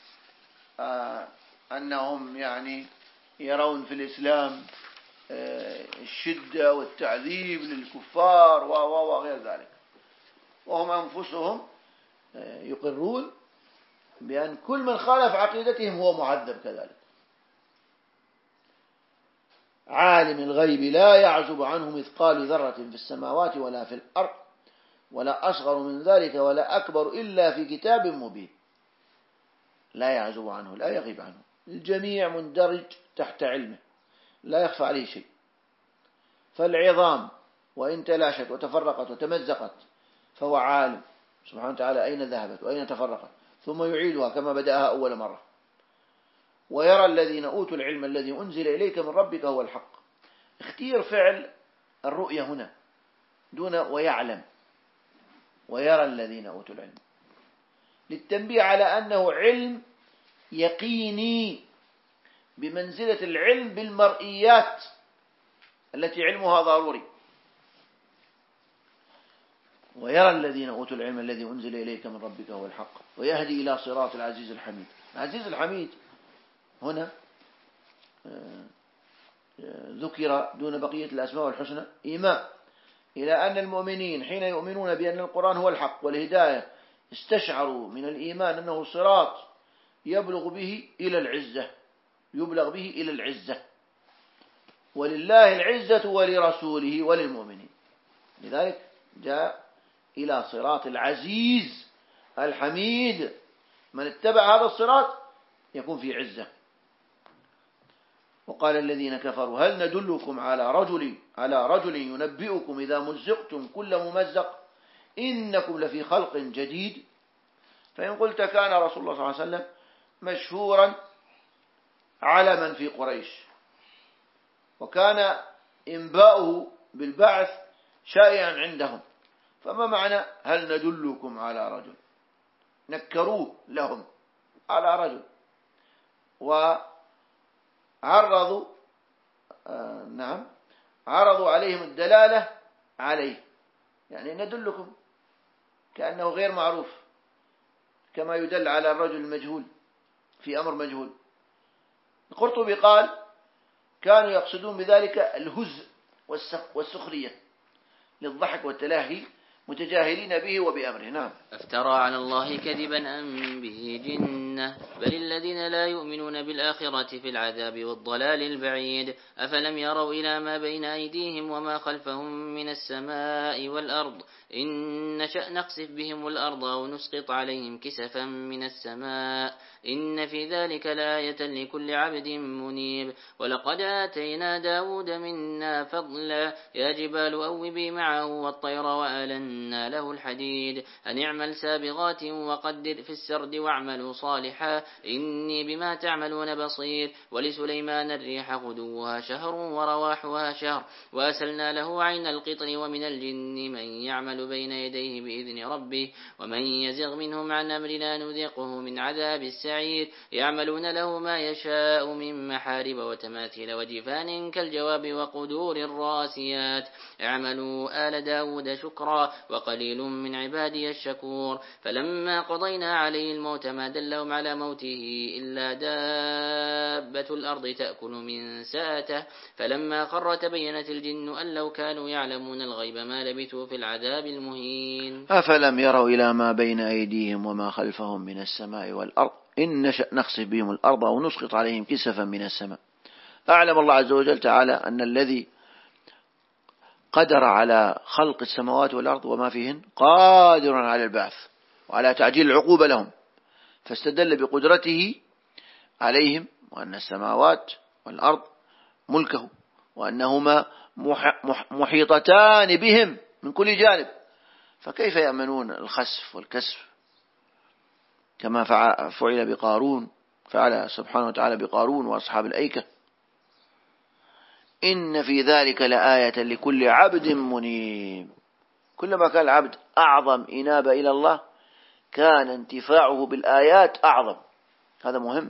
أنهم يعني يرون في الإسلام الشدة والتعذيب للكفار وغير ذلك وهم أنفسهم يقرون بأن كل من خالف عقيدتهم هو معذب كذلك. عالم الغيب لا يعزب عنه مثقال ذرة في السماوات ولا في الأرض ولا أصغر من ذلك ولا أكبر إلا في كتاب مبين. لا يعزب عنه لا يغيب عنه الجميع مندرج تحت علمه لا يخفى عليه شيء. فالعظام وإن تلاشت وتفرقت وتمزقت فهو عالم سبحانه وتعالى أين ذهبت وأين تفرقت ثم يعيدها كما بدأها أول مرة. ويرى الذين أوتوا العلم الذي أنزل إليك من ربك هو الحق. اختير فعل الرؤية هنا دون ويعلم. ويرى الذين أوتوا العلم للتنبيه على أنه علم يقيني بمنزلة العلم بالمرئيات التي علمها ضروري. ويرى الذين أوتوا العلم الذي أنزل إليك من ربك هو الحق ويهدي إلى صراط العزيز الحميد. العزيز الحميد هنا ذكر دون بقية الأسماء والحسنى إيمان إلى أن المؤمنين حين يؤمنون بأن القرآن هو الحق والهداية استشعروا من الإيمان أنه صراط يبلغ به إلى العزة يبلغ به إلى العزة ولله العزة ولرسوله وللمؤمنين. لذلك جاء إلى صراط العزيز الحميد. من اتبع هذا الصراط يكون في عزة. وقال الذين كفروا هل ندلكم على رجل على رجل ينبئكم إذا مزقتم كل ممزق إنكم لفي خلق جديد. فإن قلت كان رسول الله صلى الله عليه وسلم مشهورا علما في قريش وكان إنباؤه بالبعث شائعا عندهم فما معنى هل ندلكم على رجل؟ نكروه لهم على رجل وعرضوا آه نعم عرضوا عليهم الدلالة عليه، يعني ندلكم كأنه غير معروف، كما يدل على الرجل المجهول في أمر مجهول. القرطبي قال كانوا يقصدون بذلك الهزء والسخرية للضحك والتلاهي متجاهلين به وبأمره. نعم. أفترى على الله كذبا أم به جنة بل الذين لا يؤمنون بالآخرة في العذاب والضلال البعيد. أفلم يروا إلى ما بين أيديهم وما خلفهم من السماء والأرض إن نشأ نخسف بهم الأرض أو نسقط عليهم كسفا من السماء إن في ذلك لآية لكل عبد منيب. ولقد آتينا داود منا فضلا يا جبال أوبي معه والطير وآلنا له الحديد أن اعمل سابغات وقدر في السرد واعملوا صالحا إني بما تعملون بصير. ولسليمان الريح غدوها شهر ورواحها شهر وأسلنا له عين القطر ومن الجن من يعمل بين يديه بإذن ربه ومن يزغ منهم عن أمرنا نذقه من عذاب السعير. يعملون له ما يشاء من محارب وتماثيل وجفان كالجواب وقدور الراسيات اعملوا آل داود شكرا وقليل من عبادي الشكور. فلما قضينا عليه الموت ما دلهم على موته إلا دابة الأرض تأكل من ساته فلما خر تبينت الجن أن لو كانوا يعلمون الغيب ما لبثوا في العذاب المهين. أفلم يروا إلى ما بين أيديهم وما خلفهم من السماء والأرض إن نشأ نخسف بهم الأرض أو نسقط عليهم كسفا من السماء. أعلم الله عز وجل تعالى أن الذي قدر على خلق السماوات والأرض وما فيهن قادر على البعث وعلى تعجيل العقوبة لهم، فاستدل بقدرته عليهم وأن السماوات والأرض ملكه وأنهما محيطتان بهم من كل جانب، فكيف يأمنون الخسف والكسف كما فعل بقارون فعل سبحانه وتعالى بقارون وأصحاب الأيكة. إن في ذلك لآية لكل عبد منيب. كلما كان العبد أعظم إنابة إلى الله كان انتفاعه بالآيات أعظم. هذا مهم،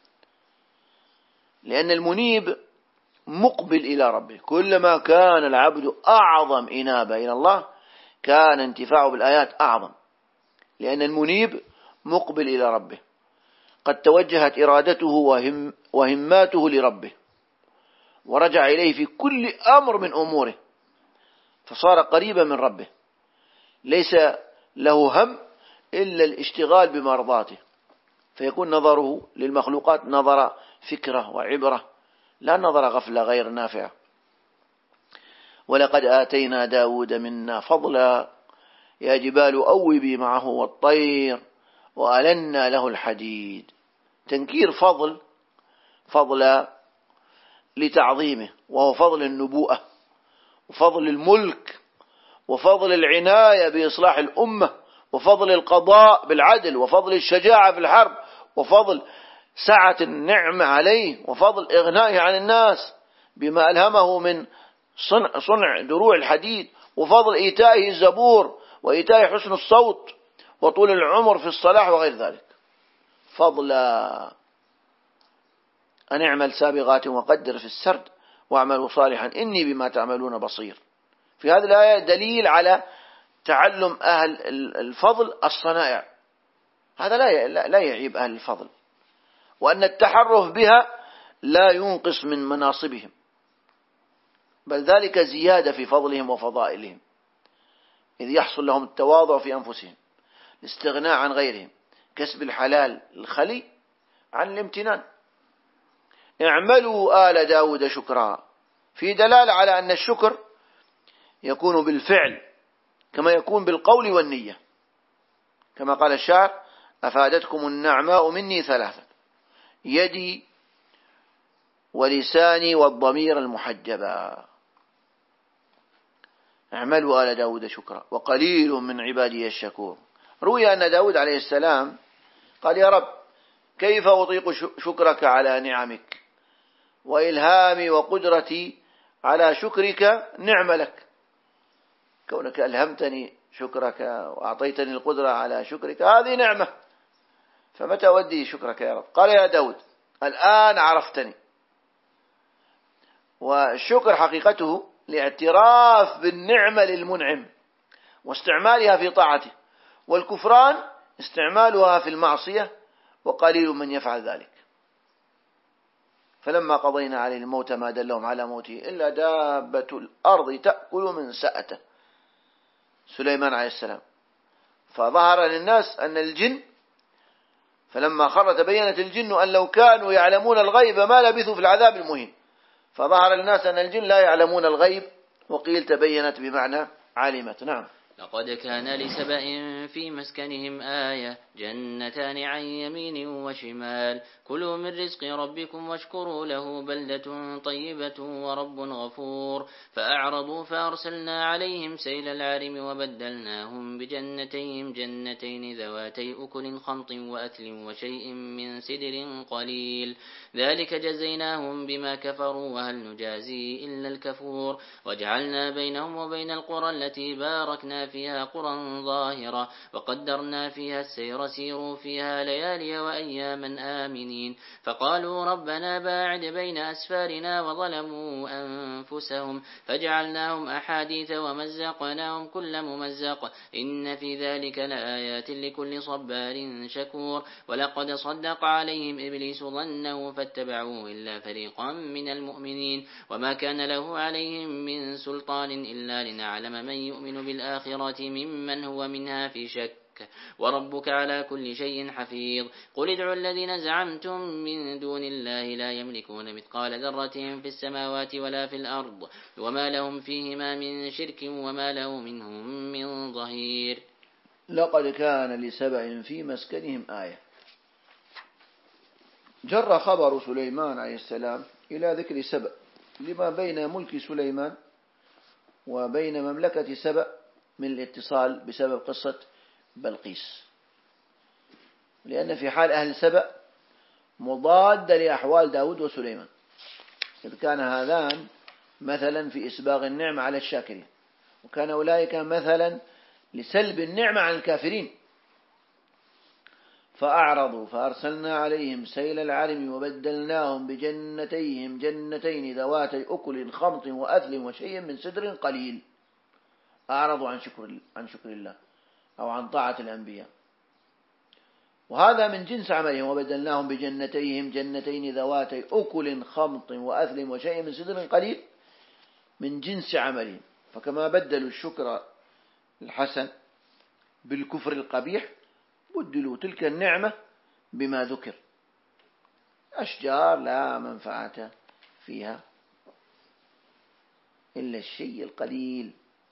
لأن المنيب مقبل إلى ربه. كلما كان العبد أعظم إنابة إلى الله كان انتفاعه بالآيات أعظم، لأن المنيب مقبل إلى ربه قد توجهت إرادته وهم وهماته لربه ورجع إليه في كل أمر من أموره، فصار قريبا من ربه ليس له هم إلا الاشتغال بمرضاته، فيكون نظره للمخلوقات نظر فكرة وعبرة لا نظر غفلة غير نافعة. ولقد آتينا داود منا فضلا يا جبال أوبي معه والطير وألنا له الحديد. تنكير فضل فضل لتعظيمه، وهو فضل النبوءة وفضل الملك وفضل العناية بإصلاح الأمة وفضل القضاء بالعدل وفضل الشجاعة في الحرب وفضل سعة النعمة عليه وفضل إغنائه عن الناس بما ألهمه من صنع, صنع دروع الحديد وفضل إيتائه الزبور وإيتائه حسن الصوت وطول العمر في الصلاح وغير ذلك. فضل أن اعمل سابغات وقدر في السرد واعملوا صالحا إني بما تعملون بصير. في هذه الآية دليل على تعلم أهل الفضل الصنائع، هذا لا لا يعيب أهل الفضل، وأن التحرف بها لا ينقص من مناصبهم، بل ذلك زيادة في فضلهم وفضائلهم، إذ يحصل لهم التواضع في أنفسهم، الاستغناء عن غيرهم، كسب الحلال الخلي عن الامتنان. اعملوا آل داود شكرا، في دلالة على أن الشكر يكون بالفعل كما يكون بالقول والنية، كما قال الشاعر أفادتكم النعماء مني ثلاثة يدي ولساني والضمير المحجبا. اعملوا آل داود شكرا وقليل من عبادي الشكور. روي أن داود عليه السلام قال يا رب كيف أطيق شكرك على نعمك وإلهامي وقدرتي على شكرك نعم لك. كونك ألهمتني شكرك وأعطيتني القدرة على شكرك هذه نعمة، فمتى أودي شكرك يا رب؟ قال يا داود الآن عرفتني. والشكر حقيقته الاعتراف بالنعمة للمنعم واستعمالها في طاعته، والكفران استعمالها في المعصية، وقليل من يفعل ذلك. فلما قضينا عليه الموت ما دلهم على موته إلا دابة الأرض تأكل من سأته، سليمان عليه السلام. فظهر للناس أن الجن فلما خر تبينت الجن أن لو كانوا يعلمون الغيب ما لبثوا في العذاب المهين. فظهر للناس أن الجن لا يعلمون الغيب، وقيل تبينت بمعنى علمت. نعم. لقد كان لسبأ في مسكنهم آية جنتان عن يمين وشمال كلوا من رزق ربكم واشكروا له بلدة طيبة ورب غفور فأعرضوا فأرسلنا عليهم سيل العرم وبدلناهم بجنتين جنتين ذواتي أكل خمط وأثل وشيء من سدر قليل ذلك جزيناهم بما كفروا وهل نجازي إلا الكفور وجعلنا بينهم وبين القرى التي باركنا فيها قرى ظاهرة وقدرنا فيها السير سيروا فيها ليالي وأياما آمنين فقالوا ربنا باعد بين أسفارنا وظلموا أنفسهم فجعلناهم أحاديث ومزقناهم كل ممزق إن في ذلك لآيات لكل صبار شكور ولقد صدق عليهم إبليس ظنه فاتبعوه إلا فريقا من المؤمنين وما كان له عليهم من سلطان إلا لنعلم من يؤمن بالآخرة ممن هو منها في شك وربك على كل شيء حفيظ قل ادعوا الذين زعمتم من دون الله لا يملكون مثقال ذرة في السماوات ولا في الأرض وما لهم فيهما من شرك وما له منهم من ظهير. لقد كان لسبأ في مسكنهم آية. جر خبر سليمان عليه السلام إلى ذكر سبأ لما بين ملك سليمان وبين مملكة سبأ من الاتصال بسبب قصة بلقيس، لأن في حال أهل سبأ مضادة لأحوال داود وسليمان، إذ كان هذان مثلا في إسباغ النعمة على الشاكرين، وكان أولئك مثلا لسلب النعمة عن الكافرين. فأعرضوا فأرسلنا عليهم سيل العرم وبدلناهم بجنتيهم جنتين ذواتي أكل خمط وأثل وشيء من سدر قليل. أعرضوا عن شكر عن شكر الله أو عن طاعة الأنبياء، وهذا من جنس عملهم. وبدلناهم بجنتيهم جنتين ذواتي أكل خمط وأثل وشيء من سدر قليل من جنس عملهم. فكما بدلوا الشكر الحسن بالكفر القبيح بدلوا تلك النعمة بما ذكر، أشجار لا منفعة فيها إلا الشيء القليل.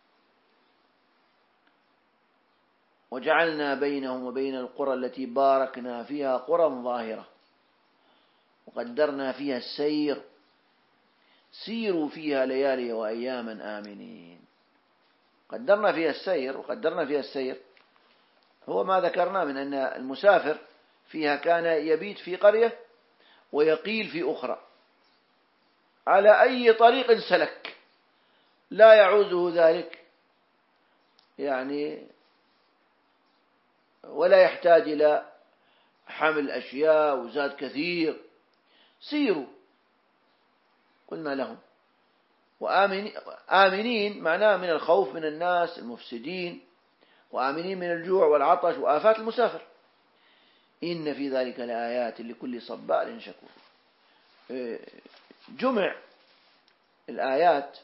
وجعلنا بينهم وبين القرى التي باركنا فيها قرى ظاهرة وقدرنا فيها السير سيروا فيها ليالي وأياما آمنين. قدرنا فيها السير وقدرنا فيها السير هو ما ذكرنا من أن المسافر فيها كان يبيت في قرية ويقيل في أخرى على أي طريق سلك لا يعوزه ذلك يعني، ولا يحتاج إلى حمل أشياء وزاد كثير. سيروا قلنا لهم وآمنين معناه من الخوف من الناس المفسدين، وآمنين من الجوع والعطش وآفات المسافر. إن في ذلك لآيات لكل صبار شكور. جمع الآيات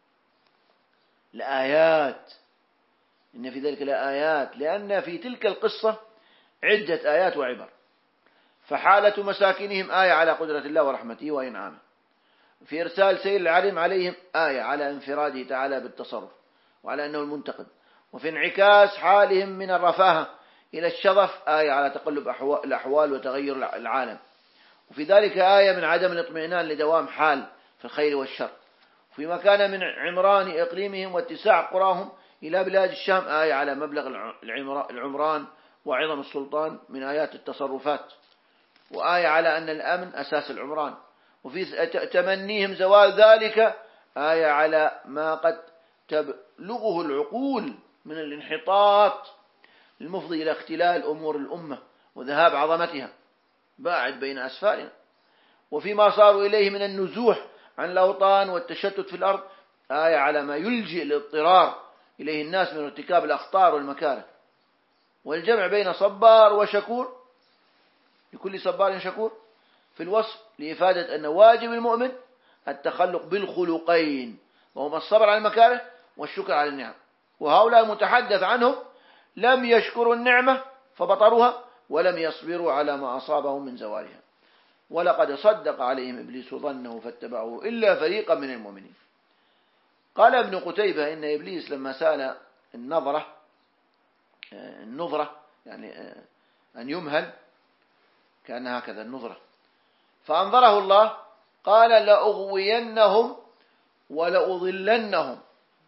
لآيات، إن في ذلك لآيات لأن في تلك القصة عدة آيات وعبر. فحالة مساكنهم آية على قدرة الله ورحمته وإنعامه، في إرسال سيل العرم عليهم آية على انفراده تعالى بالتصرف وعلى أنه المنتقد، وفي انعكاس حالهم من الرفاهة إلى الشظف آية على تقلب الأحوال وتغير العالم، وفي ذلك آية من عدم الاطمئنان لدوام حال في الخير والشر. فيما كان من عمران إقليمهم واتساع قراهم إلى بلاد الشام آية على مبلغ العمران وعظم السلطان من آيات التصرفات، وآية على أن الأمن أساس العمران. وفي تمنيهم زوال ذلك آية على ما قد تبلغه العقول من الانحطاط المفضي إلى اختلال أمور الأمة وذهاب عظمتها، باعد بين أسفارنا، وفيما صاروا إليه من النزوح عن الأوطان والتشتت في الأرض آية على ما يلجئ الاضطرار إليه الناس من ارتكاب الأخطار والمكاره. والجمع بين صبار وشكور لكل صبار شكور في الوصف لإفادة أن واجب المؤمن التخلق بالخلقين، وهما الصبر على المكاره والشكر على النعم. وهؤلاء المتحدث عنهم لم يشكروا النعمة فبطروها، ولم يصبروا على ما أصابهم من زوالها. ولقد صدق عليهم إبليس ظنه فاتبعوه إلا فريقا من المؤمنين. قال ابن قتيبة إن إبليس لما سأل النظرة النظرة يعني أن يمهل، كان هكذا النظرة، فأنظره الله قال لأغوينهم ولأضلنهم.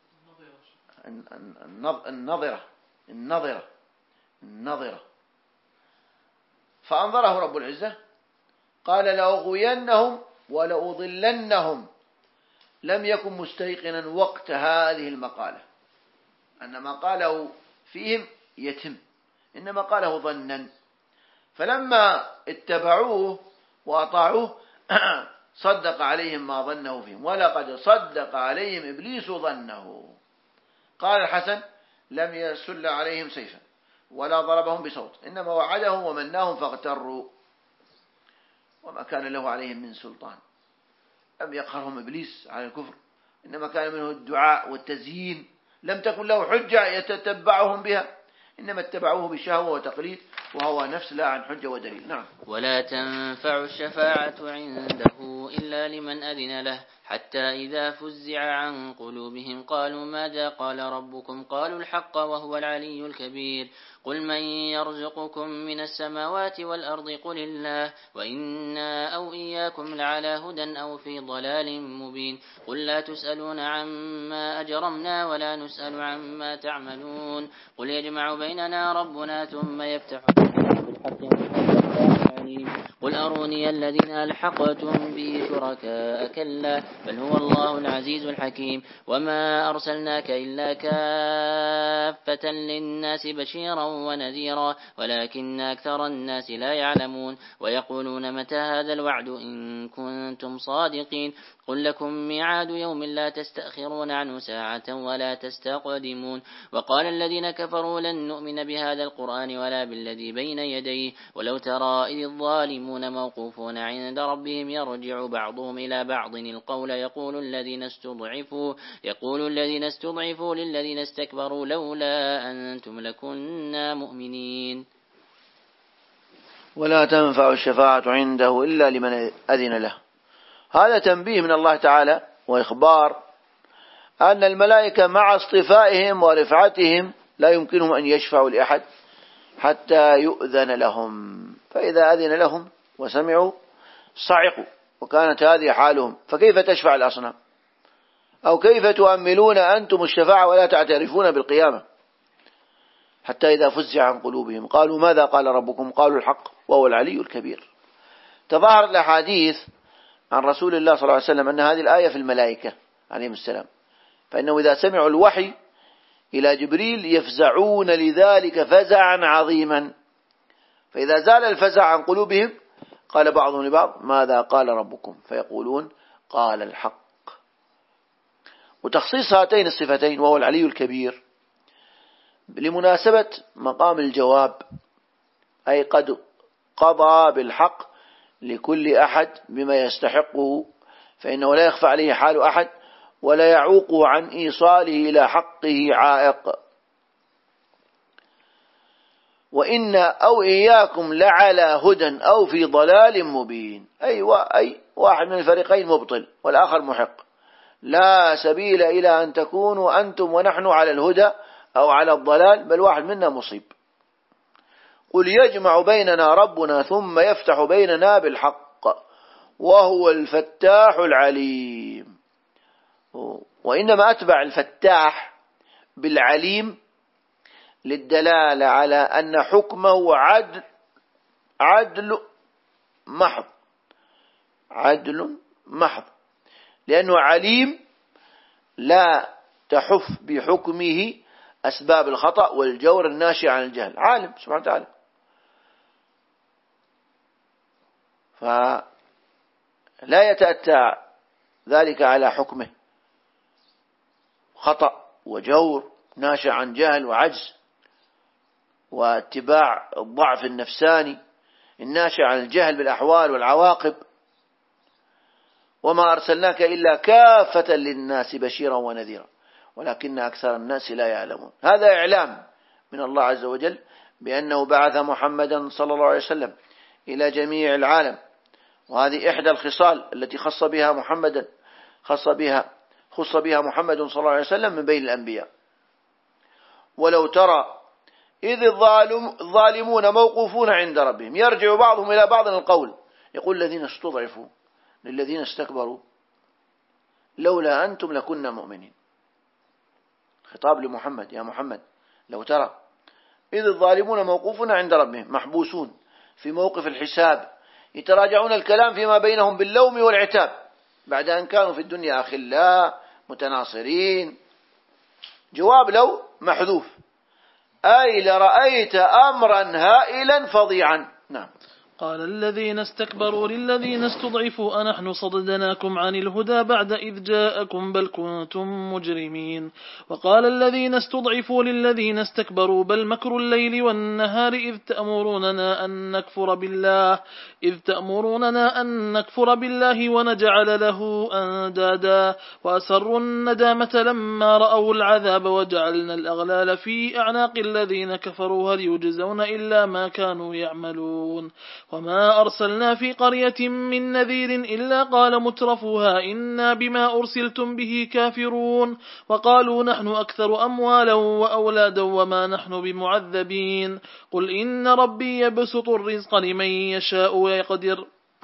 النظرة النظرة النظرة فأنظره رب العزة قال لأغوينهم ولأضلنهم. لم يكن مستيقنا وقت هذه المقالة أن ما قاله فيهم يتم، إنما قاله ظنا. فلما اتبعوه وأطاعوه صدق عليهم ما ظنه فيهم، ولقد صدق عليهم إبليس ظنه. قال الحسن لم يسل عليهم سيفا ولا ضربهم بصوت، إنما وعدهم ومناهم فاغتروا وما كان له عليهم من سلطان. لم يقهرهم إبليس على الكفر، إنما كان منه الدعاء والتزيين. لم تكن له حجة يتتبعهم بها، إنما اتبعوه بشهوة وتقليد وهو نفس لا عن حجة ودليل. نعم. ولا تنفع الشفاعة عنده إلا لمن أذن له، حتى إذا فزع عن قلوبهم قالوا ماذا قال ربكم؟ قالوا الحق وهو العلي الكبير. قل من يرزقكم من السماوات والأرض؟ قل الله، وإنا أو إياكم لعلى هدى أو في ضلال مبين. قل لا تسألون عما أجرمنا ولا نسأل عما تعملون. قل يجمع بيننا ربنا ثم يفتح بالحق. قل أروني الذين ألحقتم به شركاء كلا بل هو الله العزيز الحكيم. وما أرسلناك إلا كافة للناس بشيرا ونذيرا ولكن أكثر الناس لا يعلمون. ويقولون متى هذا الوعد إن كنتم صادقين؟ قل لكم ميعاد يوم لا تستأخرون عنه ساعة ولا تستقدمون. وقال الذين كفروا لن نؤمن بهذا القرآن ولا بالذي بين يديه ولو ترى إذ الظالمون موقوفون عند ربهم يرجع بعضهم إلى بعض القول يقول الذين استضعفوا يقول الذين استضعفوا للذين استكبروا لولا أنتم لكنا مؤمنين. ولا تنفع الشفاعة عنده إلا لمن أذن له. هذا تنبيه من الله تعالى وإخبار أن الملائكة مع اصطفائهم ورفعتهم لا يمكنهم أن يشفعوا لأحد حتى يؤذن لهم، فإذا أذن لهم وسمعوا صعقوا، وكانت هذه حالهم. فكيف تشفع الأصنام؟ أو كيف تؤملون أنتم الشفاعة ولا تعترفون بالقيامة؟ حتى إذا فزع عن قلوبهم قالوا ماذا قال ربكم؟ قالوا الحق وهو العلي الكبير. تظاهرت الأحاديث عن رسول الله صلى الله عليه وسلم أن هذه الآية في الملائكة عليهم السلام، فإنه إذا سمعوا الوحي إلى جبريل يفزعون لذلك فزعا عظيما. فإذا زال الفزع عن قلوبهم قال بعضهم لبعض ماذا قال ربكم؟ فيقولون قال الحق. وتخصيص هاتين الصفتين وهو العلي الكبير لمناسبة مقام الجواب، أي قد قضى بالحق لكل أحد بما يستحقه، فإنه لا يخفى عليه حال أحد ولا يعوقه عن إيصاله إلى حقه عائق. وإن أو إياكم لعلى هدى أو في ضلال مبين، أي واحد من الفريقين مبطل والآخر محق، لا سبيل إلى أن تكونوا أنتم ونحن على الهدى أو على الضلال، بل واحد منا مصيب. قل يجمع بيننا ربنا ثم يفتح بيننا بالحق وهو الفتاح العليم. وإنما أتبع الفتاح بالعليم للدلالة على أن حكمه عدل عدل محض عدل محض، لأنه عليم لا تحف بحكمه أسباب الخطأ والجور الناشئ عن الجهل، عالم سبحانه وتعالى. فلا يتأتى ذلك على حكمه، خطأ وجور ناشئ عن جهل وعجز واتباع الضعف النفساني الناشئ عن الجهل بالأحوال والعواقب. وما أرسلناك إلا كافة للناس بشيرا ونذيرا ولكن أكثر الناس لا يعلمون. هذا إعلام من الله عز وجل بأنه بعث محمدا صلى الله عليه وسلم إلى جميع العالم، وهذه إحدى الخصال التي خص بها محمدا خص بها خص بها محمد صلى الله عليه وسلم من بين الأنبياء. ولو ترى إذ الظالمون موقوفون عند ربهم يرجع بعضهم إلى بعض القول يقول الذين استضعفوا للذين استكبروا لولا أنتم لكنا مؤمنين. خطاب لمحمد: يا محمد لو ترى إذ الظالمون موقوفون عند ربهم، محبوسون في موقف الحساب، يتراجعون الكلام فيما بينهم باللوم والعتاب بعد أن كانوا في الدنيا أخلاء متناصرين. جواب لو محذوف، أي لرأيت أمرا هائلا فظيعا. نعم. قال الذين استكبروا للذين استضعفوا أنحن صددناكم عن الهدى بعد إذ جاءكم بل كنتم مجرمين. وقال الذين استضعفوا للذين استكبروا بل مكر الليل والنهار إذ تأمروننا أن نكفر بالله إذ تأمروننا أن نكفر بالله ونجعل له أندادا وأسروا الندامة لما رأوا العذاب وجعلنا الأغلال في أعناق الذين كفروا هل يجزون إلا ما كانوا يعملون. وما أرسلنا في قرية من نذير إلا قال مترفوها إنا بما أرسلتم به كافرون وقالوا نحن أكثر أموالا وأولادا وما نحن بمعذبين قل إن ربي يبسط الرزق لمن يشاء ويقدر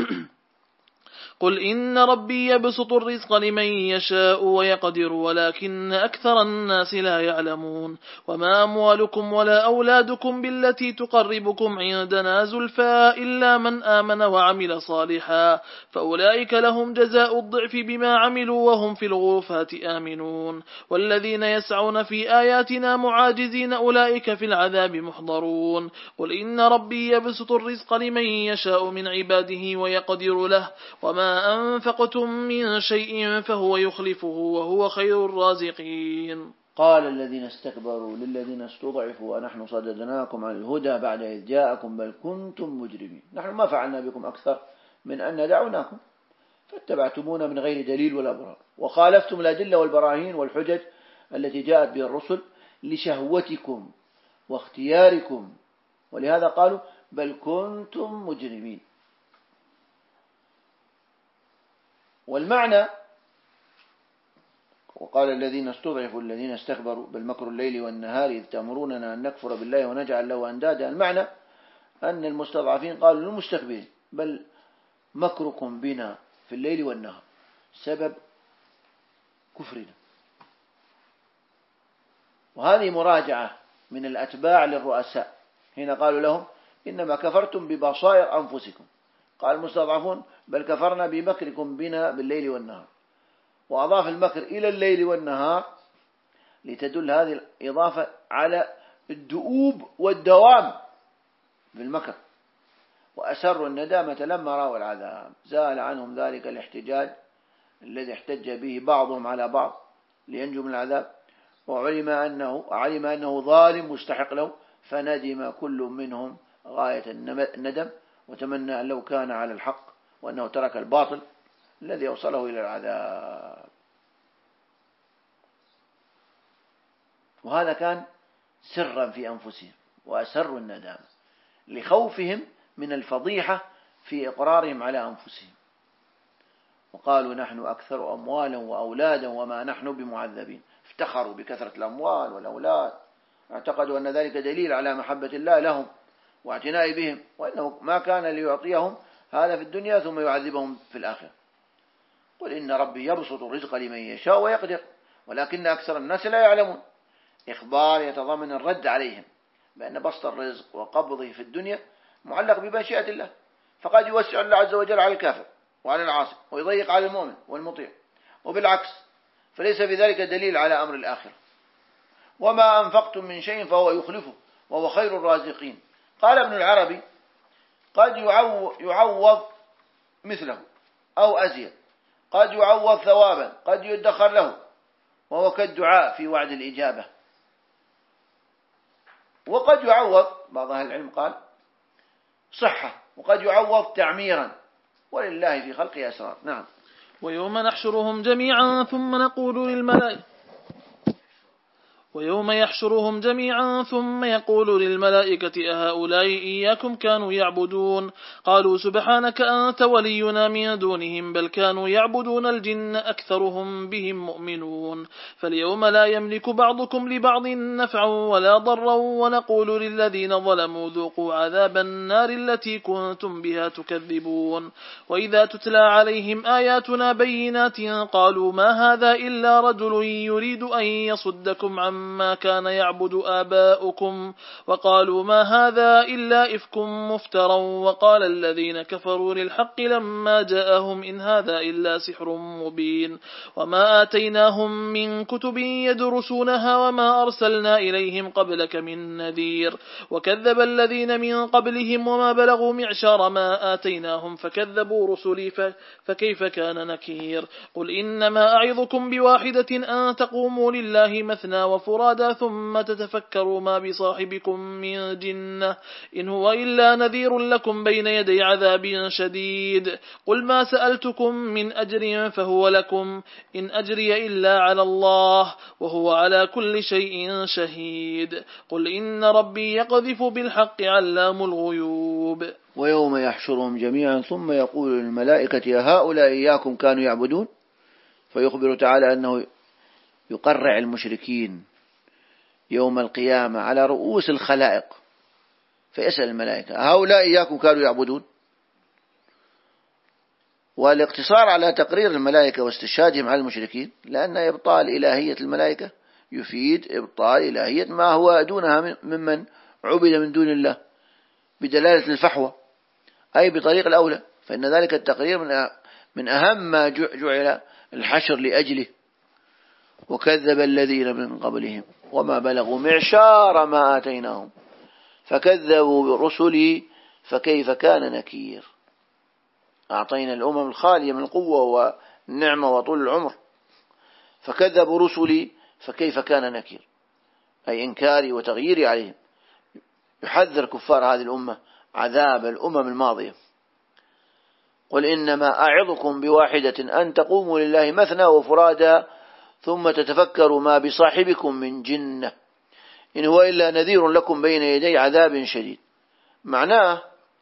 قل إن ربي يبسط الرزق لمن يشاء ويقدر ولكن أكثر الناس لا يعلمون. وما أموالكم ولا أولادكم بالتي تقربكم عندنا زلفى إلا من آمن وعمل صالحا فأولئك لهم جزاء الضعف بما عملوا وهم في الغرفات آمنون. والذين يسعون في آياتنا معاجزين أولئك في العذاب محضرون. قل إن ربي يبسط الرزق لمن يشاء من عباده ويقدر له وما أنفقتم من شيء فهو يخلفه وهو خير الرازقين. قال الذين استكبروا للذين استضعفوا ونحن صددناكم عن الهدى بعد إذ جاءكم بل كنتم مجرمين. نحن ما فعلنا بكم أكثر من أن دعوناكم فاتبعتمونا من غير دليل ولا برهان وخالفتم الأدلة والبراهين والحجج التي جاءت بها الرسل لشهوتكم واختياركم، ولهذا قالوا بل كنتم مجرمين. والمعنى وقال الذين استضعفوا الذين استكبروا بل مكر الليل والنهار إذ تأمروننا أن نكفر بالله ونجعل له أندادا. المعنى أن المستضعفين قالوا للمستكبرين بل مكركم بنا في الليل والنهار سبب كفرنا. وهذه مراجعة من الأتباع للرؤساء حين قالوا لهم إنما كفرتم ببصائر أنفسكم. قال المستضعفون بل كفرنا بمكركم بنا بالليل والنهار، وأضاف المكر إلى الليل والنهار لتدل هذه الإضافة على الدؤوب والدوام بالمكر. وأسروا الندامة لما رأوا العذاب زال عنهم ذلك الاحتجاج الذي احتج به بعضهم على بعض لينجوا من العذاب، وعلم أنه علم أنه ظالم مستحق له فندم كل منهم غاية الندم وتمنى أن لو كان على الحق وأنه ترك الباطل الذي أوصله إلى العذاب. وهذا كان سرا في أنفسهم وأسروا الندامة لخوفهم من الفضيحة في إقرارهم على أنفسهم. وقالوا نحن أكثر أموالا وأولادا وما نحن بمعذبين. افتخروا بكثرة الأموال والأولاد، اعتقدوا أن ذلك دليل على محبة الله لهم واعتناء بهم، وأنه ما كان ليعطيهم هذا في الدنيا ثم يعذبهم في الآخرة. قل إن ربي يبسط الرزق لمن يشاء ويقدر ولكن أكثر الناس لا يعلمون. إخبار يتضمن الرد عليهم بأن بسط الرزق وقبضه في الدنيا معلق بمشيئة الله، فقد يوسع الله عز وجل على الكافر وعلى العاصي ويضيق على المؤمن والمطيع، وبالعكس فليس في ذلك دليل على أمر الآخرة. وما أنفقتم من شيء فهو يخلفه وهو خير الرازقين. قال ابن العربي قد يعوض مثله أو أزيد، قد يعوض ثوابا، قد يدخر له، وهو كالدعاء في وعد الإجابة. وقد يعوض بعض أهل العلم قال صحة، وقد يعوض تعميرا، ولله في خلقه أسرار. نعم. ويوم نحشرهم جميعا ثم نقول للملائكة ويوم يحشرهم جميعا ثم يقول للملائكة أهؤلاء إياكم كانوا يعبدون؟ قالوا سبحانك أنت ولينا من دونهم بل كانوا يعبدون الجن أكثرهم بهم مؤمنون. فاليوم لا يملك بعضكم لبعض نفعا ولا ضرا ونقول للذين ظلموا ذوقوا عذاب النار التي كنتم بها تكذبون. وإذا تتلى عليهم آياتنا بينات قالوا ما هذا إلا رجل يريد أن يصدكم عن ما كان يعبد آباؤكم وقالوا ما هذا إلا إفك مفترى. وقال الذين كفروا للحق لما جاءهم إن هذا إلا سحر مبين. وما آتيناهم من كتب يدرسونها وما أرسلنا إليهم قبلك من نذير. وكذب الذين من قبلهم وما بلغوا معشار ما آتيناهم فكذبوا رسلي فكيف كان نكير. قل إنما أعظكم بواحدة أن تقوموا لله مثنى وفرادا ثم تتفكروا ما بصاحبكم من جنة إن هو إلا نذير لكم بين يدي عذاب شديد. قل ما سألتكم من أجر فهو لكم إن أجري إلا على الله وهو على كل شيء شهيد. قل إن ربي يقذف بالحق علام الغيوب. ويوم يحشرهم جميعا ثم يقول للملائكة هؤلاء إياكم كانوا يعبدون؟ فيخبر تعالى أنه يقرع المشركين يوم القيامة على رؤوس الخلائق، فيسأل الملائكة هؤلاء إياكم كانوا يعبدون؟ والاقتصار على تقرير الملائكة واستشهادهم على المشركين لأن إبطال إلهية الملائكة يفيد إبطال إلهية ما هو دونها ممن عبد من دون الله بدلالة الفحوى، أي بطريق الأولى، فإن ذلك التقرير من أهم ما جعل الحشر لأجله. وكذب الذين من قبلهم وما بلغوا معشار ما آتيناهم فكذبوا برسلي فكيف كان نكير. أعطينا الأمم الخالية من القوة والنعمة وطول العمر، فكذبوا رسلي فكيف كان نكير، أي إنكاري وتغييري عليهم. يحذر كفار هذه الأمة عذاب الأمم الماضية. قل إنما أعظكم بواحدة أن تقوموا لله مثنى وفرادا ثم تتفكروا ما بصاحبكم من جنة إن هو إلا نذير لكم بين يدي عذاب شديد. معناه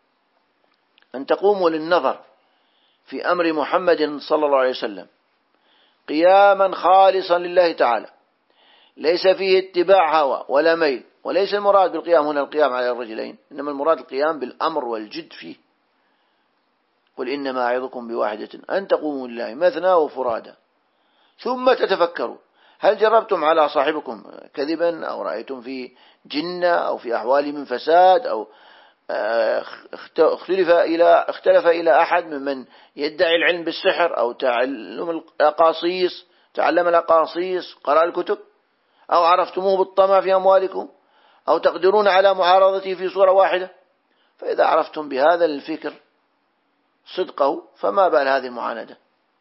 أن تقوموا للنظر في أمر محمد صلى الله عليه وسلم قياما خالصا لله تعالى، ليس فيه اتباع هوى ولا ميل، وليس المراد بالقيام هنا القيام على الرجلين، إنما المراد القيام بالأمر والجد فيه. قل إنما أعظكم بواحدة أن تقوموا لله مثنى وفرادا ثم تتفكروا هل جربتم على صاحبكم كذبا أو رأيتم في جنة أو في أحوال من فساد أو اختلف إلى اختلف إلى أحد ممن يدعي العلم بالسحر أو تعلم الأقاصيص تعلم الأقاصيص قرأ الكتب، أو عرفتموه بالطمع في أموالكم، أو تقدرون على معارضته في صورة واحدة. فإذا عرفتم بهذا الفكر صدقه فما بال هذه المعاندة،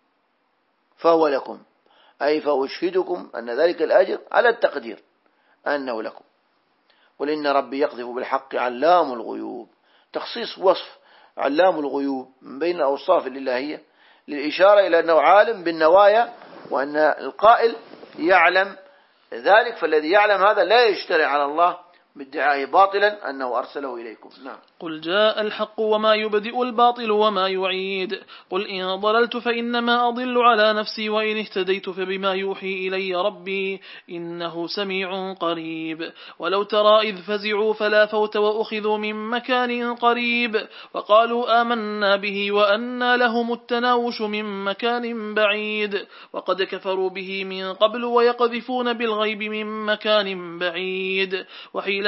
فهو لكم، أي فأشهدكم أن ذلك الأجر على التقدير أنه لكم. قل إن ربي يقذف بالحق علام الغيوب، تخصيص وصف علام الغيوب من بين الأوصاف الإلهية للإشارة إلى أنه عالم بالنوايا وأن القائل يعلم ذلك، فالذي يعلم هذا لا يشتري على الله بادعائه باطلا أنه أرسله إليكم. نعم. قل جاء الحق وما يبدئ الباطل وما يعيد. قل إن ضللت فإنما أضل على نفسي وإن اهتديت فبما يوحي إلي ربي إنه سميع قريب. ولو ترى إذ فزعوا فلا فوت وأخذوا من مكان قريب وقالوا آمنا به وأنى لهم التناوش من مكان بعيد وقد كفروا به من قبل ويقذفون بالغيب من مكان بعيد. وحيل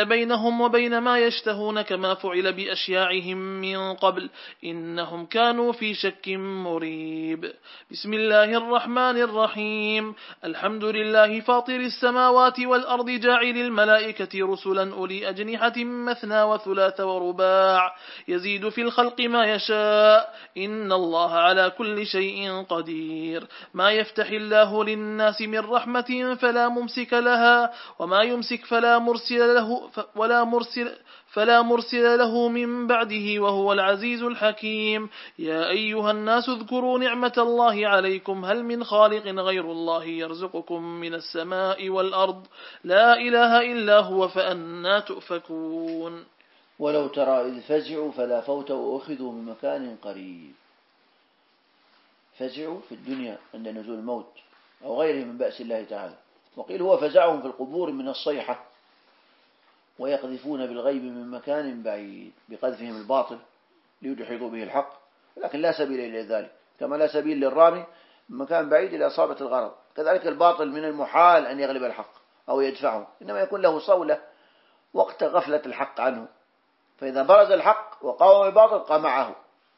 حيل بينهم وبين ما يشتهون كما فعل بأشياعهم من قبل إنهم كانوا في شك مريب. بسم الله الرحمن الرحيم. الحمد لله فاطر السماوات والأرض جاعل الملائكة رسلا أولي أجنحة مثنى وثلاث ورباع يزيد في الخلق ما يشاء إن الله على كل شيء قدير. ما يفتح الله للناس من رحمة فلا ممسك لها وما يمسك فلا مرسل له ولا مرسل فلا مرسل له من بعده وهو العزيز الحكيم. يا أيها الناس اذكروا نعمة الله عليكم هل من خالق غير الله يرزقكم من السماء والأرض لا إله إلا هو فأنا تؤفكون. ولو ترى إذ فزعوا فلا فوت وأخذوا من مكان قريب. فزعوا في الدنيا عند نزول الموت أو غيره من بأس الله تعالى، وقيل هو فزعهم في القبور من الصيحة، ويقذفون بالغيب من مكان بعيد بقذفهم الباطل ليدحضوا به الحق، لكن لا سبيل إلى ذلك، كما لا سبيل للرامي من مكان بعيد إلى إصابة الغرض، كذلك الباطل من المحال أن يغلب الحق أو يدفعه، إنما يكون له صولة وقت غفلة الحق عنه، فإذا برز الحق وقاوم الباطل قمعه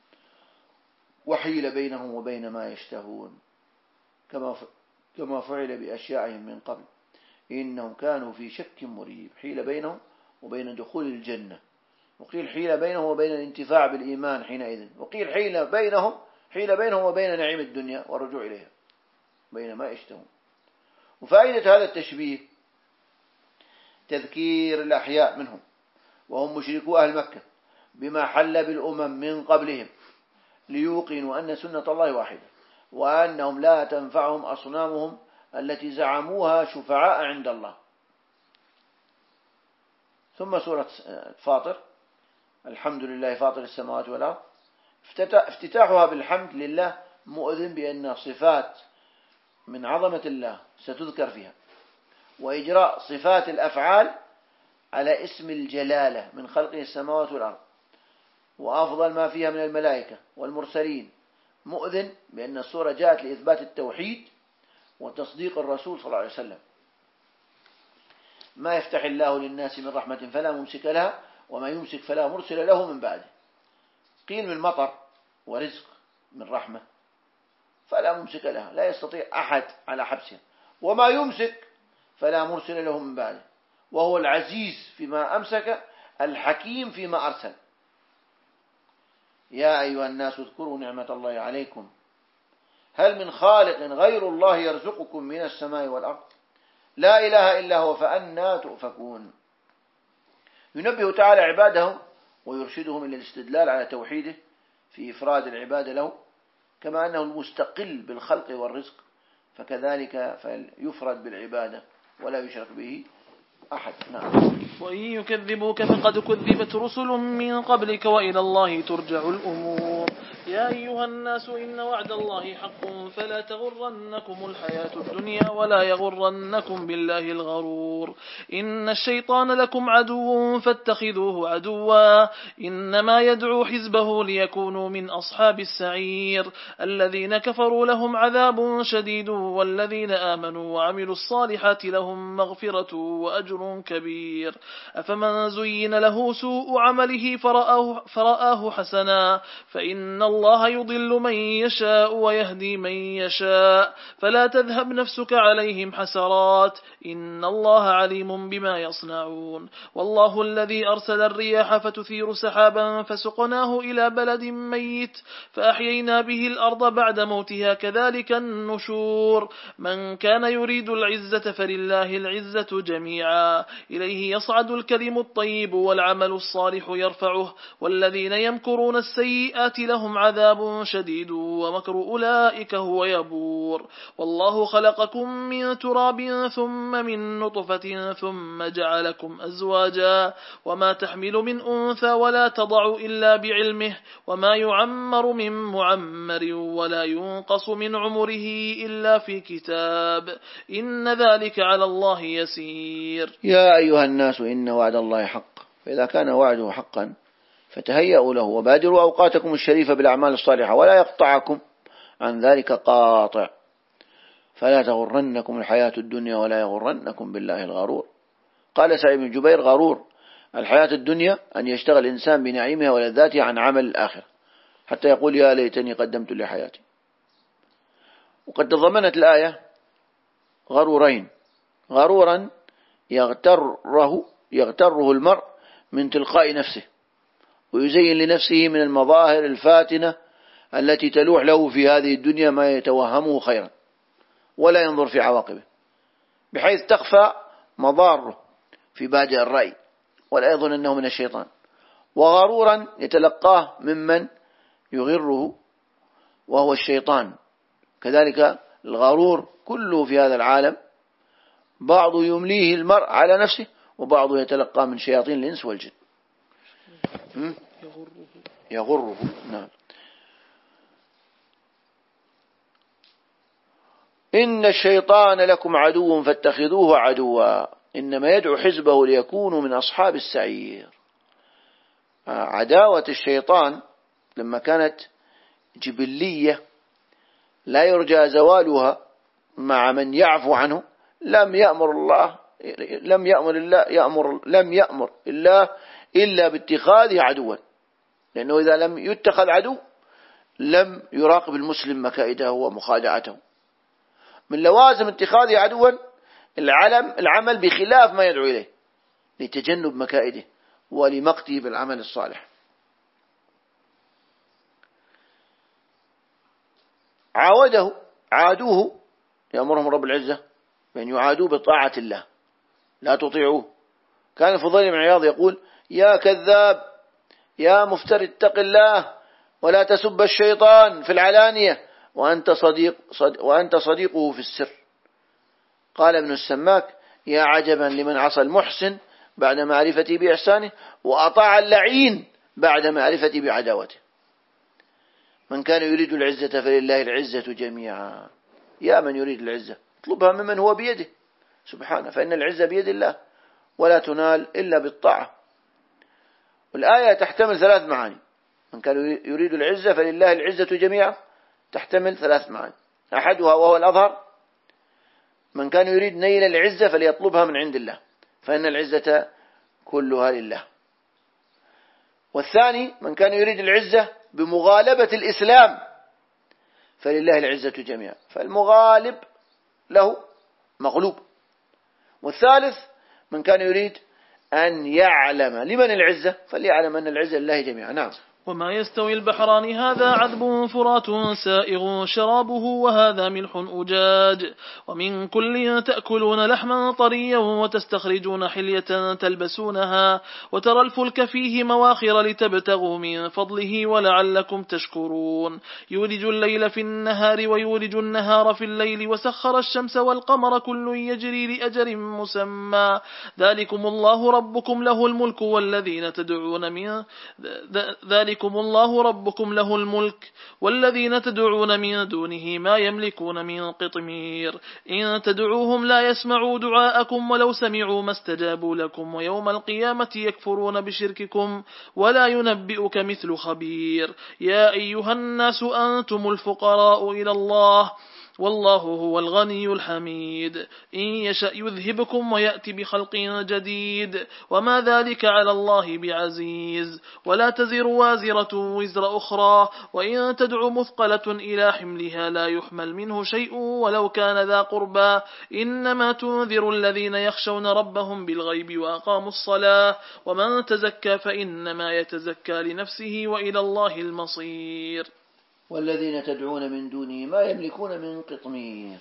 وحيل بينهم وبين ما يشتهون كما فعل بأشياعهم من قبل إنهم كانوا في شك مريب. حيل بينهم وبين دخول الجنة، وقيل حيل بينهم وبين الانتفاع بالإيمان حينئذ، وقيل حيل بينهم حيل بينهم وبين نعيم الدنيا والرجوع إليها بين ما يشتهون. وفائدة هذا التشبيه تذكير الأحياء منهم وهم مشركو أهل مكة بما حل بالأمم من قبلهم ليوقنوا أن سنة الله واحدة وأنهم لا تنفعهم أصنامهم التي زعموها شفعاء عند الله. ثم سورة فاطر. الحمد لله فاطر السماوات والأرض، افتتاحها بالحمد لله مؤذن بأن صفات من عظمة الله ستذكر فيها، وإجراء صفات الأفعال على اسم الجلالة من خلقه السماوات والأرض وأفضل ما فيها من الملائكة والمرسلين مؤذن بأن السورة جاءت لإثبات التوحيد وتصديق الرسول صلى الله عليه وسلم. ما يفتح الله للناس من رحمة فلا ممسك لها وما يمسك فلا مرسل له من بعده. قيل من مطر ورزق من رحمة فلا ممسك لها، لا يستطيع أحد على حبسها، وما يمسك فلا مرسل له من بعده، وهو العزيز فيما أمسك الحكيم فيما أرسل. يا أيها الناس اذكروا نعمة الله عليكم هل من خالق غير الله يرزقكم من السماء والأرض لا إله إلا هو فأنا تؤفكون. ينبه تعالى عباده ويرشدهم إلى الاستدلال على توحيده في إفراد العبادة له، كما أنه المستقل بالخلق والرزق فكذلك فيفرد بالعبادة ولا يشرك به أحد. نعم. وإن يكذبوك فقد كذبت رسل من قبلك وإلى الله ترجع الأمور. يا أيها الناس إن وعد الله حق فلا تغرنكم الحياة الدنيا ولا يغرنكم بالله الغرور. إن الشيطان لكم عدو فاتخذوه عدوا إنما يدعو حزبه ليكونوا من أصحاب السعير. الذين كفروا لهم عذاب شديد والذين آمنوا وعملوا الصالحات لهم مغفرة وأجر كبير. أفمن زين له سوء عمله فرآه, فرآه حسنا فإن الله يضل من يشاء ويهدي من يشاء فلا تذهب نفسك عليهم حسرات إن الله عليم بما يصنعون. والله الذي أرسل الرياح فتثير سحابا فسقناه إلى بلد ميت فأحيينا به الأرض بعد موتها كذلك النشور. من كان يريد العزة فلله العزة جميعا إليه يصعد الكلم الطيب والعمل الصالح يرفعه والذين يمكرون السيئات لهم عذاب شديد ومكر أولئك هو يبور. والله خلقكم من تراب ثم من نطفة ثم جعلكم أزواجا وما تحمل من أنثى ولا تضع إلا بعلمه وما يعمر من معمر ولا ينقص من عمره إلا في كتاب إن ذلك على الله يسير. يا أيها الناس إن وعد الله حق فإذا كان وعده حقا فتهيأوا له وبادروا أوقاتكم الشريفة بالأعمال الصالحة ولا يقطعكم عن ذلك قاطع. فلا تغرنكم الحياة الدنيا ولا يغرنكم بالله الغرور. قال سعيد بن جبير غرور الحياة الدنيا أن يشتغل الإنسان بنعيمها ولذاتها عن عمل الآخرة حتى يقول يا ليتني قدمت لحياتي. وقد تضمنت الآية غرورين: غرورا يغتره, يغتره المرء من تلقاء نفسه ويزين لنفسه من المظاهر الفاتنة التي تلوح له في هذه الدنيا ما يتوهمه خيرا ولا ينظر في عواقبه، بحيث تخفى مضاره في بادئ الرأي ولا يظن أنه من الشيطان. وغرورا يتلقاه ممن يغره وهو الشيطان. كذلك الغرور كله في هذا العالم بعض يمليه المرء على نفسه وبعض يتلقاه من شياطين الإنس والجن. يغره, يغره. نعم. إن الشيطان لكم عدو فاتخذوه عدوا إنما يدعو حزبه ليكونوا من أصحاب السعير. عداوة الشيطان لما كانت جبلية لا يرجى زوالها مع من يعفو عنه لم يأمر الله لم يأمر الله يأمر لم يأمر الله إلا باتخاذه عدوا، لأنه إذا لم يتخذ عدو لم يراقب المسلم مكائده ومخادعته. من لوازم اتخاذه عدوا العلم العمل بخلاف ما يدعو إليه لتجنب مكائده ولمقته بالعمل الصالح. عاوده عادوه يأمرهم رب العزة بأن يعادوا بطاعة الله لا تطيعوه. كان الفضيل بن عياض يقول: يا كذاب يا مفتر اتق الله ولا تسب الشيطان في العلانية وأنت صديق صد وأنت صديقه في السر. قال ابن السماك: يا عجبا لمن عصى المحسن بعد معرفتي بإحسانه وأطاع اللعين بعد معرفتي بعداوته. من كان يريد العزة فلله العزة جميعا. يا من يريد العزة اطلبها ممن هو بيده سبحانه، فإن العزة بيد الله ولا تنال إلا بالطاعة. والآية تحتمل ثلاث معاني: من كان يريد العزة فلله العزة جميعا تحتمل ثلاث معاني. أحدها وهو الأظهر: من كان يريد نيل العزة فليطلبها من عند الله فإن العزة كلها لله. والثاني: من كان يريد العزة بمغالبة الإسلام فلله العزة جميعا، فالمغالب له مغلوب. والثالث: من كان يريد أن يعلم لمن العزة فليعلم أن العزة لله جميعا. نعم. وما يستوي البحران هذا عذب فرات سائغ شرابه وهذا ملح أجاج ومن كل تأكلون لحما طريا وتستخرجون حلية تلبسونها وترى الفلك فيه مواخر لتبتغوا من فضله ولعلكم تشكرون. يولج الليل في النهار ويولج النهار في الليل وسخر الشمس والقمر كل يجري لأجل مسمى ذلكم الله ربكم له الملك والذين تدعون من ذلك ذلكم الله ربكم له الملك والذين تدعون من دونه ما يملكون من قطمير إن تدعوهم لا يسمعوا دعاءكم ولو سمعوا ما استجابوا لكم ويوم القيامة يكفرون بشرككم ولا ينبئك مثل خبير. يا أيها الناس أنتم الفقراء إلى الله والله هو الغني الحميد إن يشأ يذهبكم ويأتي بخلق جديد وما ذلك على الله بعزيز. ولا تزر وازرة وزر أخرى وإن تدع مثقلة إلى حملها لا يحمل منه شيء ولو كان ذا قربى إنما تنذر الذين يخشون ربهم بالغيب وأقاموا الصلاة ومن تزكى فإنما يتزكى لنفسه وإلى الله المصير. والذين تدعون من دونه ما يملكون من قطمير،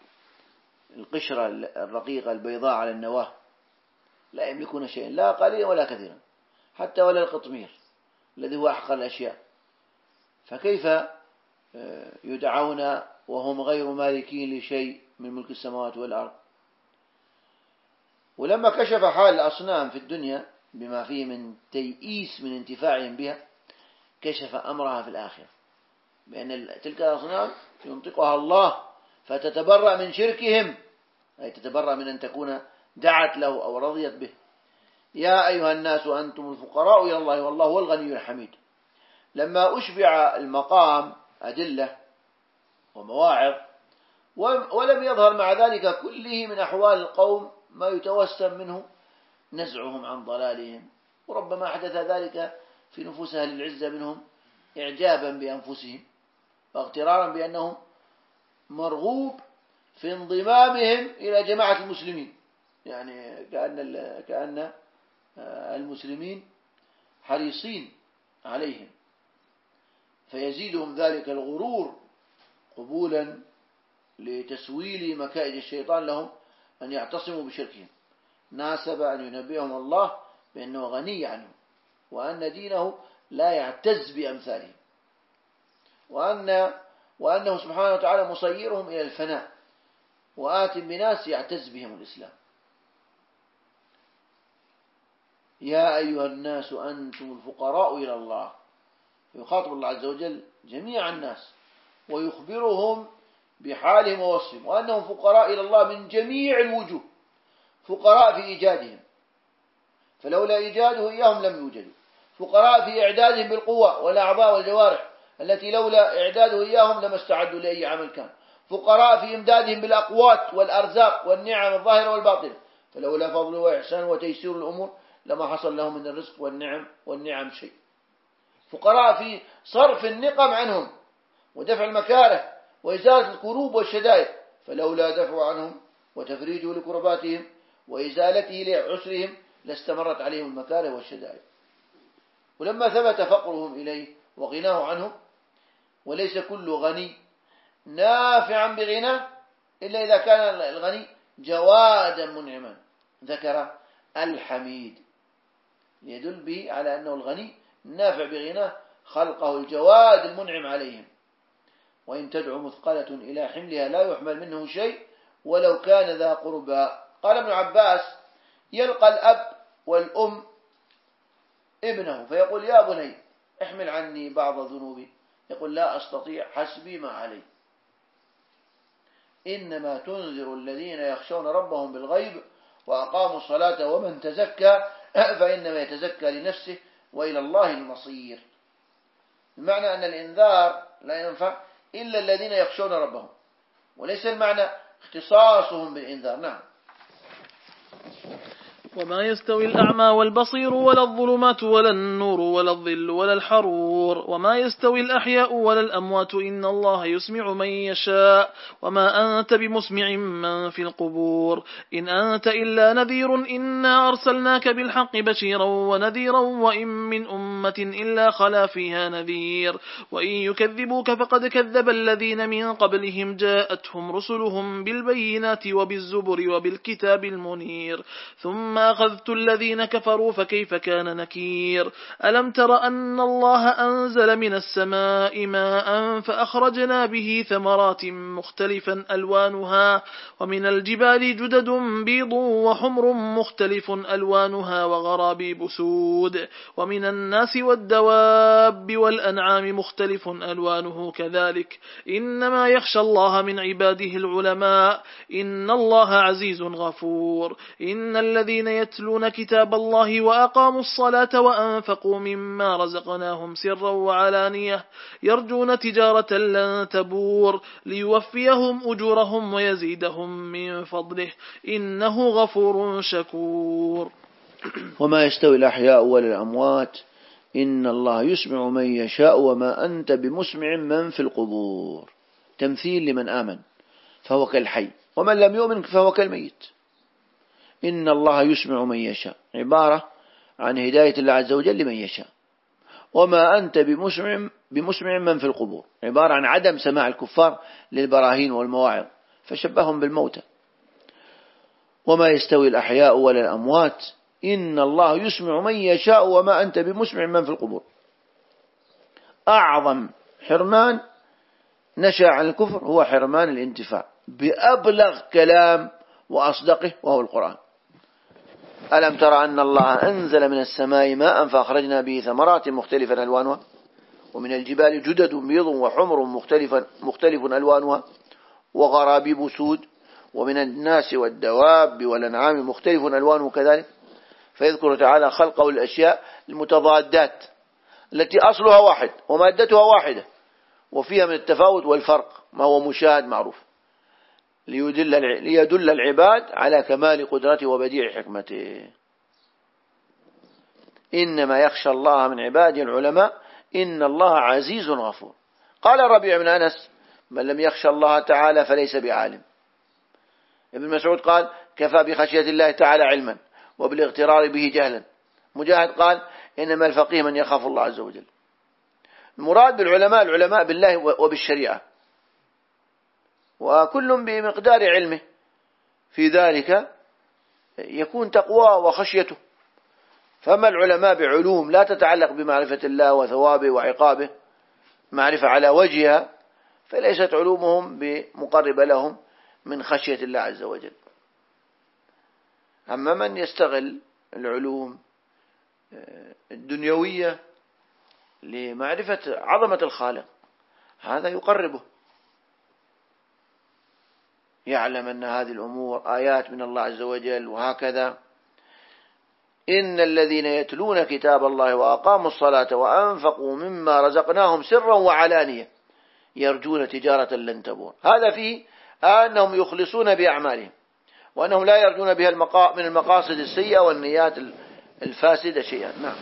القشرة الرقيقة البيضاء على النواة، لا يملكون شيئا لا قليلا ولا كثيرا حتى ولا القطمير الذي هو أحقر الأشياء. فكيف يدعون وهم غير مالكين لشيء من ملك السماوات والأرض؟ ولما كشف حال الأصنام في الدنيا بما فيه من تيئيس من انتفاعهم بها كشف أمرها في الآخرة بأن تلك الأصنام ينطقها الله فتتبرأ من شركهم، أي تتبرأ من أن تكون دعت له أو رضيت به. يا أيها الناس أنتم الفقراء إلى الله والله هو الغني الحميد. لما أشبع المقام أدلة ومواعظ ولم يظهر مع ذلك كله من أحوال القوم ما يتوسم منه نزعهم عن ضلالهم وربما حدث ذلك في نفوس أهل العزة منهم إعجابا بأنفسهم واغترارا بأنهم مرغوب في انضمامهم إلى جماعة المسلمين، يعني كأن كأن المسلمين حريصين عليهم، فيزيدهم ذلك الغرور قبولا لتسويل مكائد الشيطان لهم أن يعتصموا بشركهم. ناسب أن ينبئهم الله بأنه غني عنهم، وأن دينه لا يعتز بأمثالهم، وأن وأنه سبحانه وتعالى مسيرهم إلى الفناء، وآت بناس يعتز بهم الإسلام. يا أيها الناس أنتم الفقراء إلى الله، يخاطب الله عز وجل جميع الناس ويخبرهم بحالهم ووصفهم، وأنهم فقراء إلى الله من جميع الوجوه، فقراء في إيجادهم فلولا إيجاده إياهم لم يوجدوا، فقراء في إعدادهم بالقوة والأعضاء والجوارح التي لولا إعداده إياهم لما استعدوا لأي عمل كان، فقراء في إمدادهم بالأقوات والأرزاق والنعم الظاهرة والباطنة فلولا فضله وإحسانه وتيسير الأمور لما حصل لهم من الرزق والنعم والنعم شيء، فقراء في صرف النقم عنهم ودفع المكاره وإزالة الكروب والشدائد فلولا دفع عنهم وتفريجه لكرباتهم وإزالته لعسرهم لاستمرت عليهم المكاره والشدائد. ولما ثبت فقرهم إليه وغناه عنهم، وليس كل غني نافعا بغناه إلا إذا كان الغني جوادا منعما، ذكر الحميد يدل به على أنه الغني نافع بغناه خلقه الجواد المنعم عليهم، وإن تدعو مثقلة إلى حملها لا يحمل منه شيء ولو كان ذا قربى. قال ابن عباس: يلقى الأب والأم ابنه فيقول: يا بني احمل عني بعض ذنوبي، يقول: لا أستطيع، حسبي ما علي. إنما تنذر الذين يخشون ربهم بالغيب وأقاموا الصلاة ومن تزكى فإنما يتزكى لنفسه وإلى الله المصير. المعنى أن الإنذار لا ينفع إلا الذين يخشون ربهم، وليس المعنى اختصاصهم بالإنذار. نعم. وما يستوي الأعمى والبصير ولا الظلمات ولا النور ولا الظل ولا الحرور وما يستوي الأحياء ولا الأموات إن الله يسمع من يشاء وما أنت بمسمع من في القبور إن أنت إلا نذير إنا أرسلناك بالحق بشيرا ونذيرا وإن من أمة إلا خلا فيها نذير وإن يكذبوك فقد كذب الذين من قبلهم جاءتهم رسلهم بالبينات وبالزبر وبالكتاب المنير ثم أخذت الذين كفروا فكيف كان نكير ألم تر أن الله أنزل من السماء ماء فأخرجنا به ثمرات مختلفا ألوانها ومن الجبال جدد بيض وحمر مختلف ألوانها وغرابيب سود ومن الناس والدواب والأنعام مختلف ألوانه كذلك إنما يخشى الله من عباده العلماء إن الله عزيز غفور إن الذين يتلون كتاب الله وأقاموا الصلاة وأنفقوا مما رزقناهم سرا وعلانية يرجون تجارة لن تبور ليوفيهم أجورهم ويزيدهم من فضله إنه غفور شكور. وما يستوي الأحياء ولا الأموات إن الله يسمع من يشاء وما أنت بمسمع من في القبور. تمثيل لمن آمن فهو كالحي ومن لم يؤمن فهو كالميت. إن الله يسمع من يشاء عبارة عن هداية الله عز وجل لمن يشاء، وما أنت بمسمع, بمسمع من في القبور عبارة عن عدم سماع الكفار للبراهين والمواعظ فشبههم بالموتى. وما يستوي الأحياء ولا الأموات إن الله يسمع من يشاء وما أنت بمسمع من في القبور. أعظم حرمان نشأ عن الكفر هو حرمان الانتفاع بأبلغ كلام وأصدقه وهو القرآن. ألم ترى أن الله أنزل من السماء ماء فأخرجنا به ثمرات مختلفا ألوانها ومن الجبال جدد بيض وحمر مختلفا مختلف ألوانها وغرابيب سود ومن الناس والدواب والأنعام مختلف ألوانه كذلك. فيذكر تعالى خلقه الأشياء المتضادات التي أصلها واحد ومادتها واحدة وفيها من التفاوت والفرق ما هو مشاهد معروف ليدل, ليدل العباد على كمال قدرته وبديع حكمته. إنما يخشى الله من عباده العلماء إن الله عزيز غفور. قال الربيع بن أنس من لم يخشى الله تعالى فليس بعالم. ابن مسعود قال كفى بخشية الله تعالى علما وبالاغترار به جهلا. مجاهد قال إنما الفقيه من يخاف الله عز وجل. المراد بالعلماء العلماء بالله وبالشريعة، وكل بمقدار علمه في ذلك يكون تقواه وخشيته. فما العلماء بعلوم لا تتعلق بمعرفة الله وثوابه وعقابه معرفة على وجهها، فليست علومهم بمقربة لهم من خشية الله عز وجل. أما من يستغل العلوم الدنيوية لمعرفة عظمة الخالق هذا يقربه، يعلم أن هذه الأمور آيات من الله عز وجل وهكذا. إن الذين يتلون كتاب الله وأقاموا الصلاة وأنفقوا مما رزقناهم سرا وعلانية يرجون تجارة لن تبور. هذا فيه أنهم يخلصون بأعمالهم وأنهم لا يرجون بها من المقاصد السيئة والنيات الفاسدة شيئا. نعم.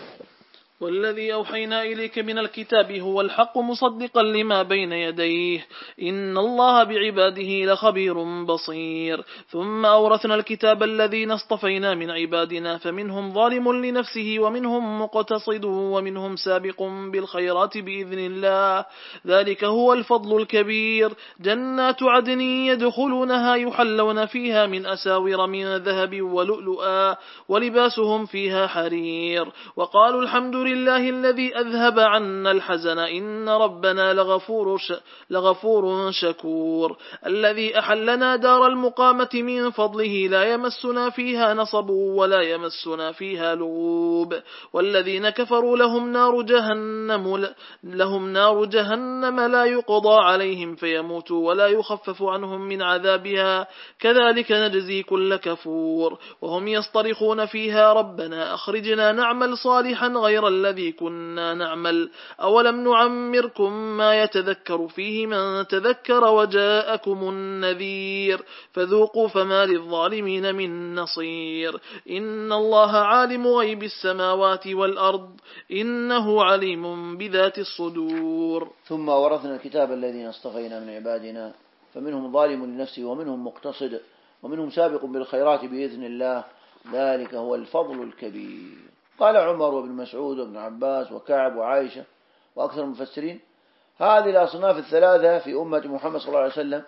والذي أوحينا إليك من الكتاب هو الحق مصدقا لما بين يديه إن الله بعباده لخبير بصير. ثم أورثنا الكتاب الذين اصطفينا من عبادنا فمنهم ظالم لنفسه ومنهم مقتصد ومنهم سابق بالخيرات بإذن الله ذلك هو الفضل الكبير. جنات عدن يدخلونها يحلون فيها من أساور من ذهب ولؤلؤا ولباسهم فيها حرير. وقالوا الحمد لله الذي أذهب عنا الحزن إن ربنا لغفور, ش... لغفور شكور. الذي أحلنا دار المقامة من فضله لا يمسنا فيها نصب ولا يمسنا فيها لغوب. والذين كفروا لهم نار جهنم لهم نار جهنم لا يقضى عليهم فيموتوا ولا يخفف عنهم من عذابها كذلك نجزي كل كفور. وهم يصطرخون فيها ربنا أخرجنا نعمل صالحا غير الذي كنا نعمل أولم نعمركم ما يتذكر فيه من تذكر وجاءكم النذير فذوقوا فما للظالمين من نصير. إن الله عالم غيب السماوات والأرض إنه عليم بذات الصدور. ثم ورثنا الكتاب الذين اصطفينا من عبادنا فمنهم ظالم لنفسه ومنهم مقتصد ومنهم سابق بالخيرات بإذن الله ذلك هو الفضل الكبير. قال عمر وابن مسعود وابن عباس وكعب وعائشة وأكثر المفسرين هذه الأصناف الثلاثة في أمة محمد صلى الله عليه وسلم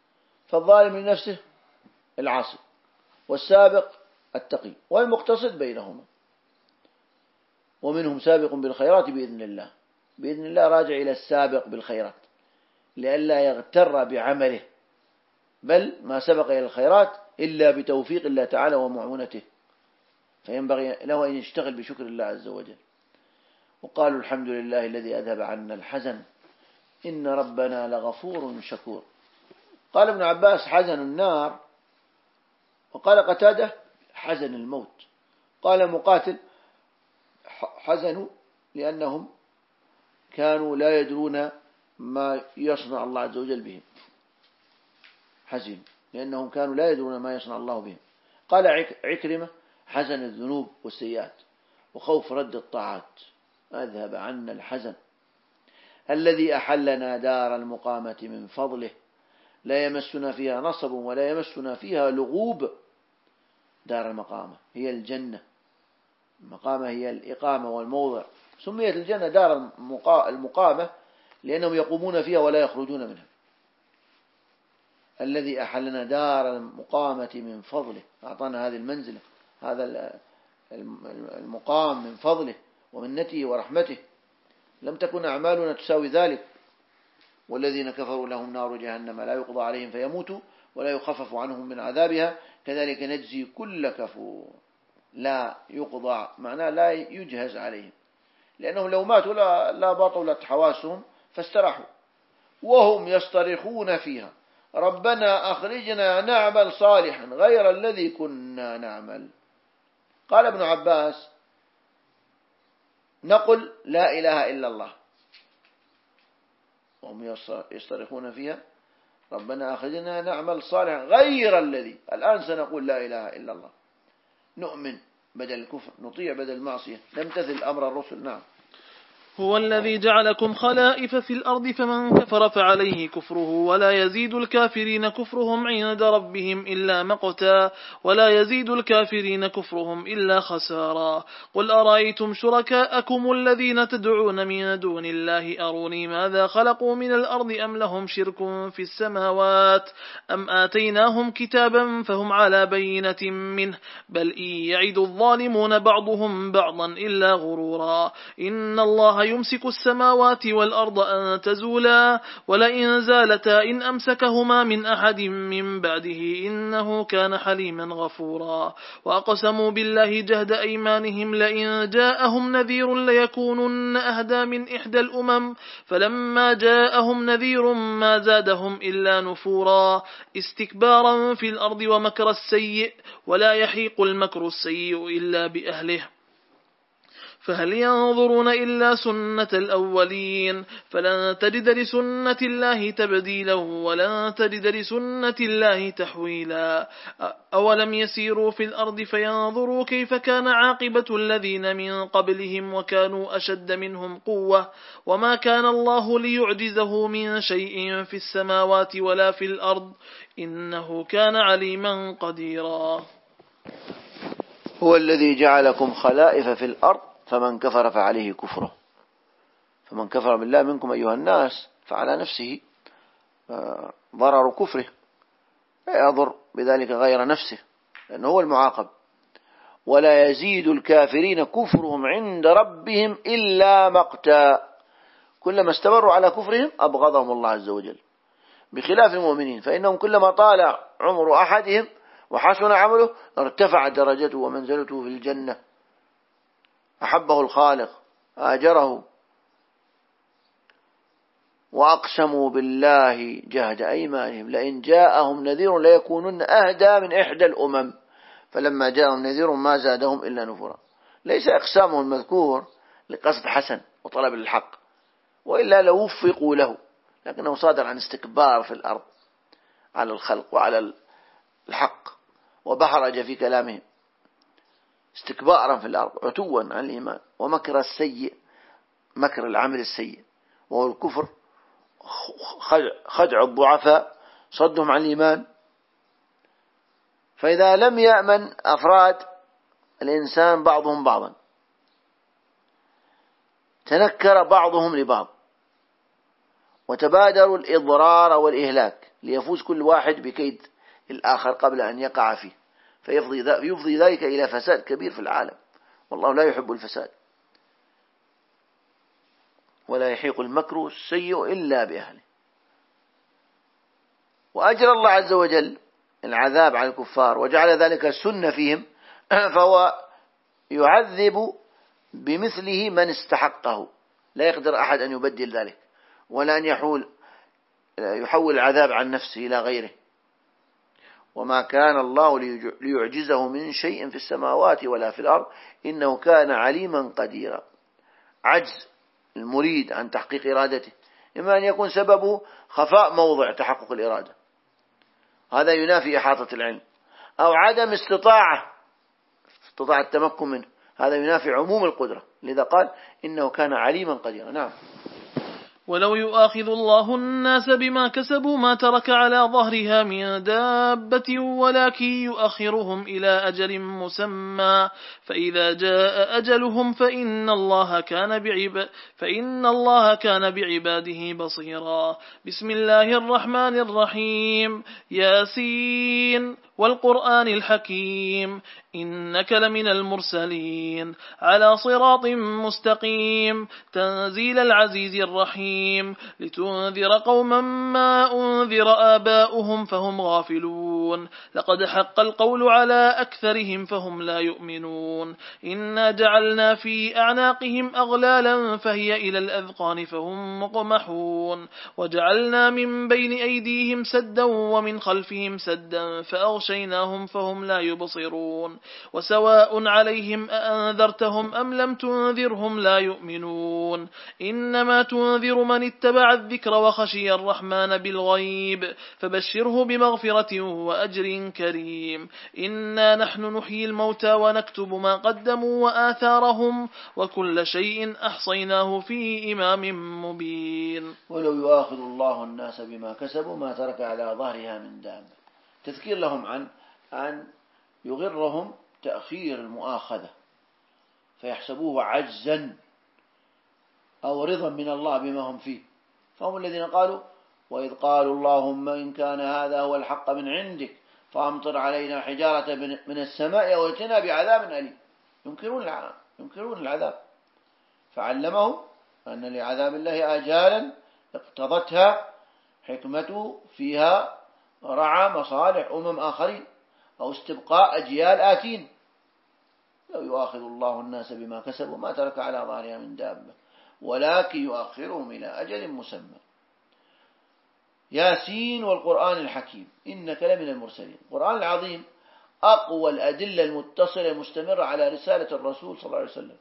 فالظالم لنفسه العاصي والسابق التقي والمقتصد بينهما ومنهم سابق بالخيرات بإذن الله. بإذن الله راجع إلى السابق بالخيرات لئلا يغتر بعمله بل ما سبق إلى الخيرات إلا بتوفيق الله تعالى ومعونته فينبغي له أن يشتغل بشكر الله عز وجل. وقالوا الحمد لله الذي أذهب عنا الحزن إن ربنا لغفور شكور. قال ابن عباس حزن النار وقال قتادة حزن الموت. قال مقاتل حزنوا لأنهم كانوا لا يدرون ما يصنع الله عز وجل بهم حزن لأنهم كانوا لا يدرون ما يصنع الله بهم. قال عكرمة حزن الذنوب والسيئات وخوف رد الطاعات أذهب عنا الحزن. الذي أحلنا دار المقامة من فضله لا يمسنا فيها نصب ولا يمسنا فيها لغوب. دار المقامة هي الجنة، المقامة هي الإقامة والموضع. سميت الجنة دار المقامة لأنهم يقومون فيها ولا يخرجون منها. الذي أحلنا دار المقامة من فضله أعطانا هذه المنزلة هذا المقام من فضله ومنته ورحمته لم تكن أعمالنا تساوي ذلك. والذين كفروا لهم نار جهنم لا يقضى عليهم فيموتوا ولا يخفف عنهم من عذابها كذلك نجزي كل كفور. لا يقضى معناه لا يجهز عليهم لأنهم لو ماتوا لا, لا بطلت حواسهم فاستراحوا وهم يصطرخون فيها ربنا أخرجنا نعمل صالحا غير الذي كنا نعمل. قال ابن عباس نقل لا إله إلا الله وهم يصطرخون فيها ربنا أخرجنا نعمل صالحا غير الذي. الآن سنقول لا إله إلا الله نؤمن بدل الكفر، نطيع بدل المعصية، نمتثل أمر الرسل. نعم. هو الذي جعلكم خلائف في الأرض فمن كفر فعليه كفره ولا يزيد الكافرين كفرهم عند ربهم إلا مقتا ولا يزيد الكافرين كفرهم إلا خسارا. قل أرأيتم شركاءكم الذين تدعون من دون الله أروني ماذا خلقوا من الأرض أم لهم شرك في السماوات أم آتيناهم كتابا فهم على بينة منه بل إن يعد الظالمون بعضهم بعضا إلا غرورا. إن الله يمسك السماوات والأرض أن تزولا ولئن زالتا إن أمسكهما من أحد من بعده إنه كان حليما غفورا. وأقسموا بالله جهد أيمانهم لئن جاءهم نذير ليكونن أهدى من إحدى الأمم فلما جاءهم نذير ما زادهم إلا نفورا استكبارا في الأرض ومكر السيء ولا يحيق المكر السيء إلا بأهله. فهل ينظرون إلا سنة الأولين فلن تجد لسنة الله تبديلا ولن تجد لسنة الله تحويلا. أولم يسيروا في الأرض فينظروا كيف كان عاقبة الذين من قبلهم وكانوا أشد منهم قوة وما كان الله ليعجزه من شيء في السماوات ولا في الأرض إنه كان عليما قديرا. هو الذي جعلكم خلائف في الأرض فمن كفر فعليه كفره. فمن كفر بالله منكم أيها الناس فعلى نفسه ضرر كفره، لا يضر بذلك غير نفسه لأنه هو المعاقب. ولا يزيد الكافرين كفرهم عند ربهم إلا مقتا. كلما استمروا على كفرهم أبغضهم الله عز وجل، بخلاف المؤمنين فإنهم كلما طال عمر أحدهم وحسن عمله ارتفع درجته ومنزلته في الجنة، أحبه الخالق آجره. وأقسموا بالله جهد أيمانهم لئن جاءهم نذير ليكونن أهدى من إحدى الأمم فلما جاءهم نذير ما زادهم إلا نفورا. ليس إقسامه المذكور لقصد حسن وطلب الحق وإلا لو وفقوا له، لكنه صادر عن استكبار في الأرض على الخلق وعلى الحق وبحرج في كلامهم استكبارا في الأرض عتوا عن الإيمان ومكر السيء، مكر العمل السيء وهو الكفر، خدع الضعفاء، صدهم عن الإيمان. فإذا لم يأمن أفراد الإنسان بعضهم بعضا تنكر بعضهم لبعض وتبادروا الإضرار والإهلاك ليفوز كل واحد بكيد الآخر قبل أن يقع فيه، فيفضي ذلك إلى فساد كبير في العالم، والله لا يحب الفساد. ولا يحيق المكر السيء إلا بأهله. وأجرى الله عز وجل العذاب على الكفار وجعل ذلك سنة فيهم، فهو يعذب بمثله من استحقه، لا يقدر أحد أن يبدل ذلك ولا أن يحول يحول العذاب عن نفسه إلى غيره. وما كان الله ليعجزه من شيء في السماوات ولا في الأرض إنه كان عليما قديرا. عجز المريد عن تحقيق إرادته إما أن يكون سببه خفاء موضع تحقق الإرادة، هذا ينافي إحاطة العلم، أو عدم استطاعة استطاع التمكن منه، هذا ينافي عموم القدرة. لذا قال إنه كان عليما قديرا. نعم. ولو يؤاخذ الله الناس بما كسبوا ما ترك على ظهرها من دابة ولكن يؤخرهم إلى أجل مسمى فإذا جاء أجلهم فإن الله كان بعباد فإن الله كان بعباده بصيرا. بسم الله الرحمن الرحيم. ياسين والقرآن الحكيم إنك لمن المرسلين على صراط مستقيم تنزيل العزيز الرحيم لتنذر قوما ما أنذر آباؤهم فهم غافلون لقد حق القول على أكثرهم فهم لا يؤمنون إنا جعلنا في أعناقهم أغلالا فهي إلى الأذقان فهم مقمحون وجعلنا من بين أيديهم سدا ومن خلفهم سدا فأغشى فأغشيناهم فهم لا يبصرون وسواء عليهم أأنذرتهم أم لم تنذرهم لا يؤمنون إنما تنذر من اتبع الذكر وخشي الرحمن بالغيب فبشره بمغفرة وأجر كريم إنا نحن نحيي الموتى ونكتب ما قدموا وآثارهم وكل شيء أحصيناه في إمام مبين. ولو يؤاخذ الله الناس بما كسبوا ما ترك على ظهرها من دابة. تذكير لهم عن أن يغرهم تأخير المؤاخذة فيحسبوه عجزا أو رضا من الله بما هم فيه، فهم الذين قالوا وإذ قالوا اللهم إن كان هذا هو الحق من عندك فأمطر علينا حجارة من السماء أو ائتنا بعذاب أليم. ينكرون ينكرون العذاب، فعلمهم أن لعذاب الله آجالا اقتضتها حكمته فيها رعى مصالح أمم آخرين أو استبقاء أجيال آتين. لو يؤاخذ الله الناس بما كسبوا ما ترك على ظهرها من دابة ولكن يؤخرهم إلى أجل مسمى. ياسين والقرآن الحكيم إنك لمن المرسلين. القرآن العظيم أقوى الأدلة المتصلة المستمرة على رسالة الرسول صلى الله عليه وسلم.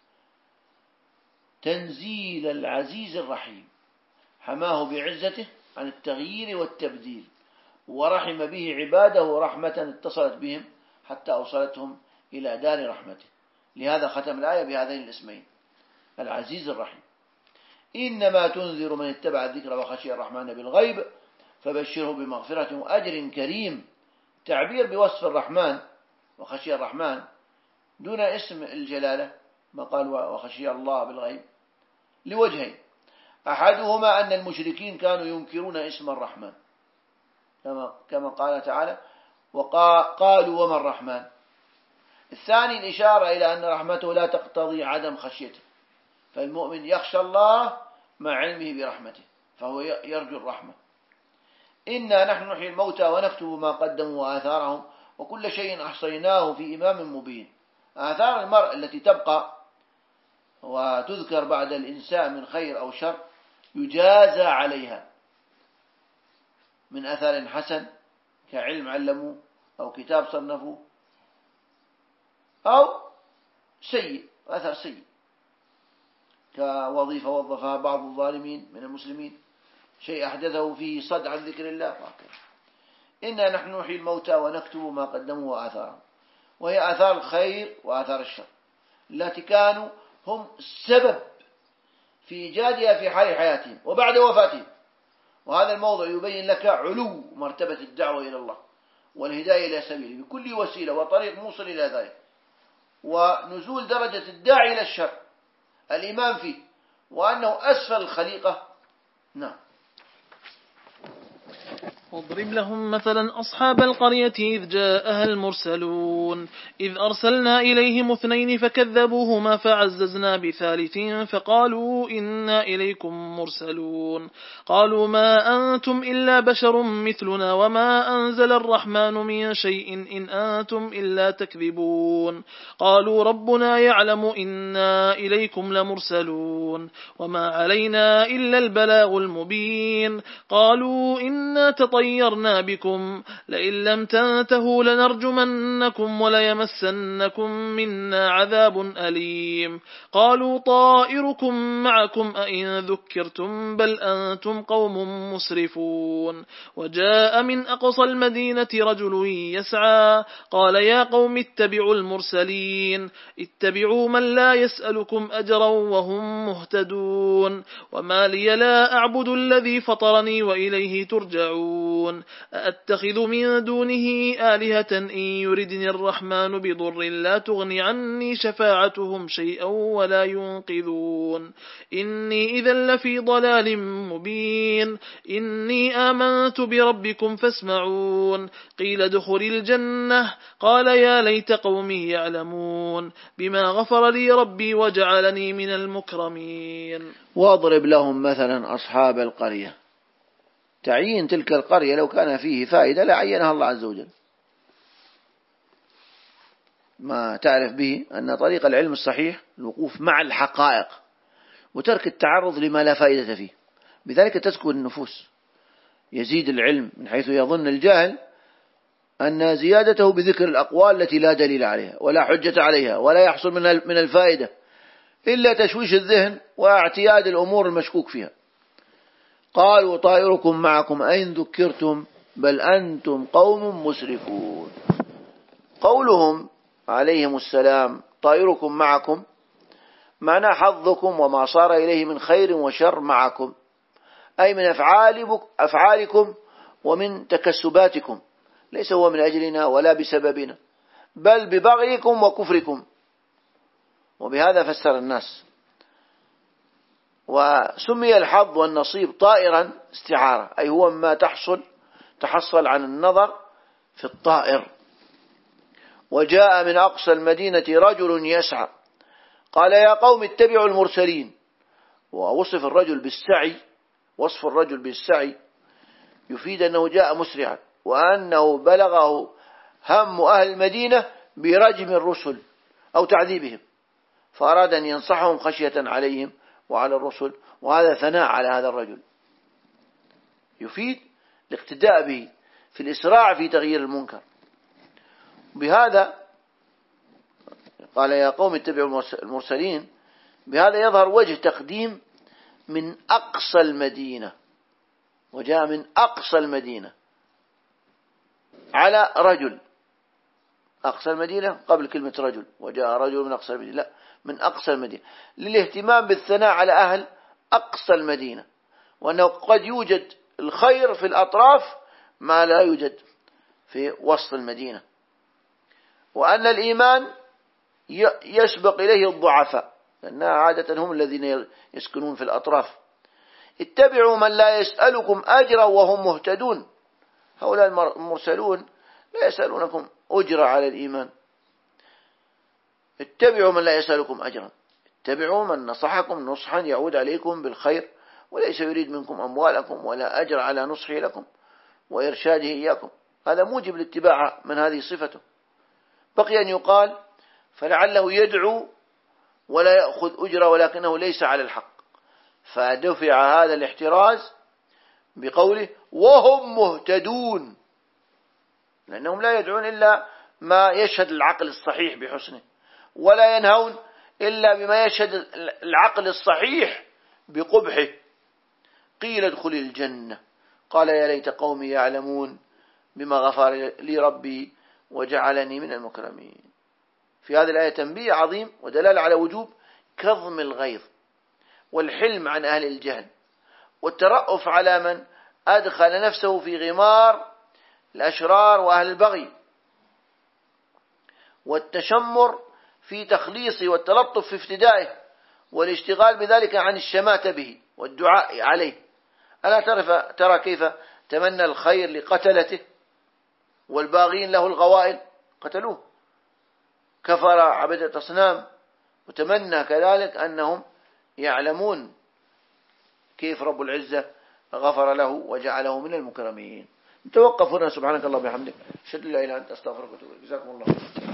تنزيل العزيز الرحيم حماه بعزته عن التغيير والتبديل ورحم به عباده رحمة اتصلت بهم حتى أوصلتهم إلى دار رحمته. لهذا ختم الآية بهذين الاسمين العزيز الرحيم. إنما تنذر من اتبع الذكر وخشي الرحمن بالغيب فبشره بمغفرة وأجر كريم. تعبير بوصف الرحمن وخشي الرحمن دون اسم الجلالة ما قال وخشي الله بالغيب لوجهين. أحدهما أن المشركين كانوا ينكرون اسم الرحمن كما كما قال تعالى وقالوا وما الرحمن. الثاني الإشارة إلى أن رحمته لا تقتضي عدم خشيته، فالمؤمن يخشى الله مع علمه برحمته فهو يرجو الرحمة. إنا نحن نحيي الموتى ونكتب ما قدموا وآثارهم وكل شيء أحصيناه في إمام مبين. آثار المرء التي تبقى وتذكر بعد الإنسان من خير أو شر يجازى عليها من أثر حسن كعلم علموه أو كتاب صنفوه أو سيء أثر سيء كوظيفة وظفها بعض الظالمين من المسلمين شيء أحدثه فيه صد عن ذكر الله فاكر. إنا نحن نحيي الموتى ونكتب ما قدموا وآثارهم وهي آثار الخير وآثار الشر التي كانوا هم السبب في إيجادها في حال حياتهم وبعد وفاتهم. وهذا الموضع يبين لك علو مرتبة الدعوة إلى الله والهداية إلى سبيله بكل وسيلة وطريق موصل إلى ذلك، ونزول درجة الداعي إلى الشر الإيمان فيه وأنه أسفل الخليقة. نعم. واضرب لهم مثلا أصحاب القرية إذ جاءها المرسلون إذ أرسلنا إليهم اثنين فكذبوهما فعززنا بثالث فقالوا إنا إليكم مرسلون قالوا ما أنتم إلا بشر مثلنا وما أنزل الرحمن من شيء إن أنتم إلا تكذبون قالوا ربنا يعلم إنا إليكم لمرسلون وما علينا إلا البلاغ المبين قالوا إنا تطيرنا بكم لئن لم تنتهوا لنرجمنكم وليمسنكم منا عذاب أليم قالوا طائركم معكم أئن ذكرتم بل أنتم قوم مسرفون وجاء من أقصى المدينة رجل يسعى قال يا قوم اتبعوا المرسلين اتبعوا من لا يسألكم أجرا وهم مهتدون وما لي لا أعبد الذي فطرني وإليه ترجعون أأتخذ من دونه آلهة إن يردني الرحمن بضر لا تغني عني شفاعتهم شيئا ولا ينقذون إني إذا لفي ضلال مبين إني آمنت بربكم فاسمعون قيل ادخل الجنة قال يا ليت قومي يعلمون بما غفر لي ربي وجعلني من المكرمين. واضرب لهم مثلا أصحاب القرية. تعيين تلك القرية لو كان فيه فائدة لعينها الله عز وجل. ما تعرف به أن طريق العلم الصحيح الوقوف مع الحقائق وترك التعرض لما لا فائدة فيه، بذلك تسكن النفوس. يزيد العلم من حيث يظن الجاهل أن زيادته بذكر الأقوال التي لا دليل عليها ولا حجة عليها ولا يحصل من الفائدة إلا تشويش الذهن واعتياد الأمور المشكوك فيها. قال وطائركم معكم أين ذكرتم بل أنتم قوم مسرفون. قولهم عليهم السلام طائركم معكم معنى حظكم وما صار إليه من خير وشر معكم، أي من أفعالكم ومن تكسباتكم، ليس هو من أجلنا ولا بسببنا بل ببغيكم وكفركم. وبهذا فسر الناس. وسمي الحظ والنصيب طائرا استعارة، أي هو ما تحصل تحصل عن النظر في الطائر. وجاء من أقصى المدينة رجل يسعى قال يا قوم اتبعوا المرسلين. ووصف الرجل بالسعي، وصف الرجل بالسعي يفيد أنه جاء مسرعا وأنه بلغه هم أهل المدينة برجم الرسل أو تعذيبهم، فأراد أن ينصحهم خشية عليهم وعلى الرسل، وهذا ثناء على هذا الرجل يفيد الاقتداء به في الإسراع في تغيير المنكر. بهذا قال يا قوم اتبعوا المرسلين، بهذا يظهر وجه تقديم من أقصى المدينة، وجاء من أقصى المدينة على رجل. أقصى المدينة قبل كلمة رجل، وجاء رجل من أقصى المدينة، لا من أقصى المدينة، للاهتمام بالثناء على أهل أقصى المدينة، وأنه قد يوجد الخير في الأطراف ما لا يوجد في وسط المدينة، وأن الإيمان يسبق إليه الضعفاء لأنها عادة هم الذين يسكنون في الأطراف. اتبعوا من لا يسألكم أجرا وهم مهتدون. هؤلاء المرسلون لا يسألونكم أجرا على الإيمان. اتبعوا من لا يسألكم أجرا، اتبعوا من نصحكم نصحا يعود عليكم بالخير وليس يريد منكم أموالكم ولا أجر على نصحه لكم وإرشاده إياكم. هذا موجب الاتباع من هذه صفته. بقي أن يقال فلعله يدعو ولا يأخذ أجرا ولكنه ليس على الحق، فدفع هذا الاحتراز بقوله وهم مهتدون، لأنهم لا يدعون إلا ما يشهد العقل الصحيح بحسنه، ولا ينهون إلا بما يشهد العقل الصحيح بقبحه. قيل ادخل الجنة قال يا ليت قومي يعلمون بما غفر لي ربي وجعلني من المكرمين. في هذه الآية تنبيه عظيم ودلالة على وجوب كظم الغيظ والحلم عن أهل الجهل والترأف على من أدخل نفسه في غمار الأشرار وأهل البغي، والتشمر في تخليصه والتلطف في افتدائه والاشتغال بذلك عن الشماتة به والدعاء عليه. ألا تعرف ترى كيف تمنى الخير لقتلته والباغين له الغوائل قتلوه، كفر عبدة أصنام، وتمنى كذلك أنهم يعلمون كيف رب العزة غفر له وجعله من المكرمين. نتوقف هنا. سبحانك الله وبحمدك أشهد أن لا إله إلا أنت أستغفرك وأتوب إليك. جزاكم الله خيرا.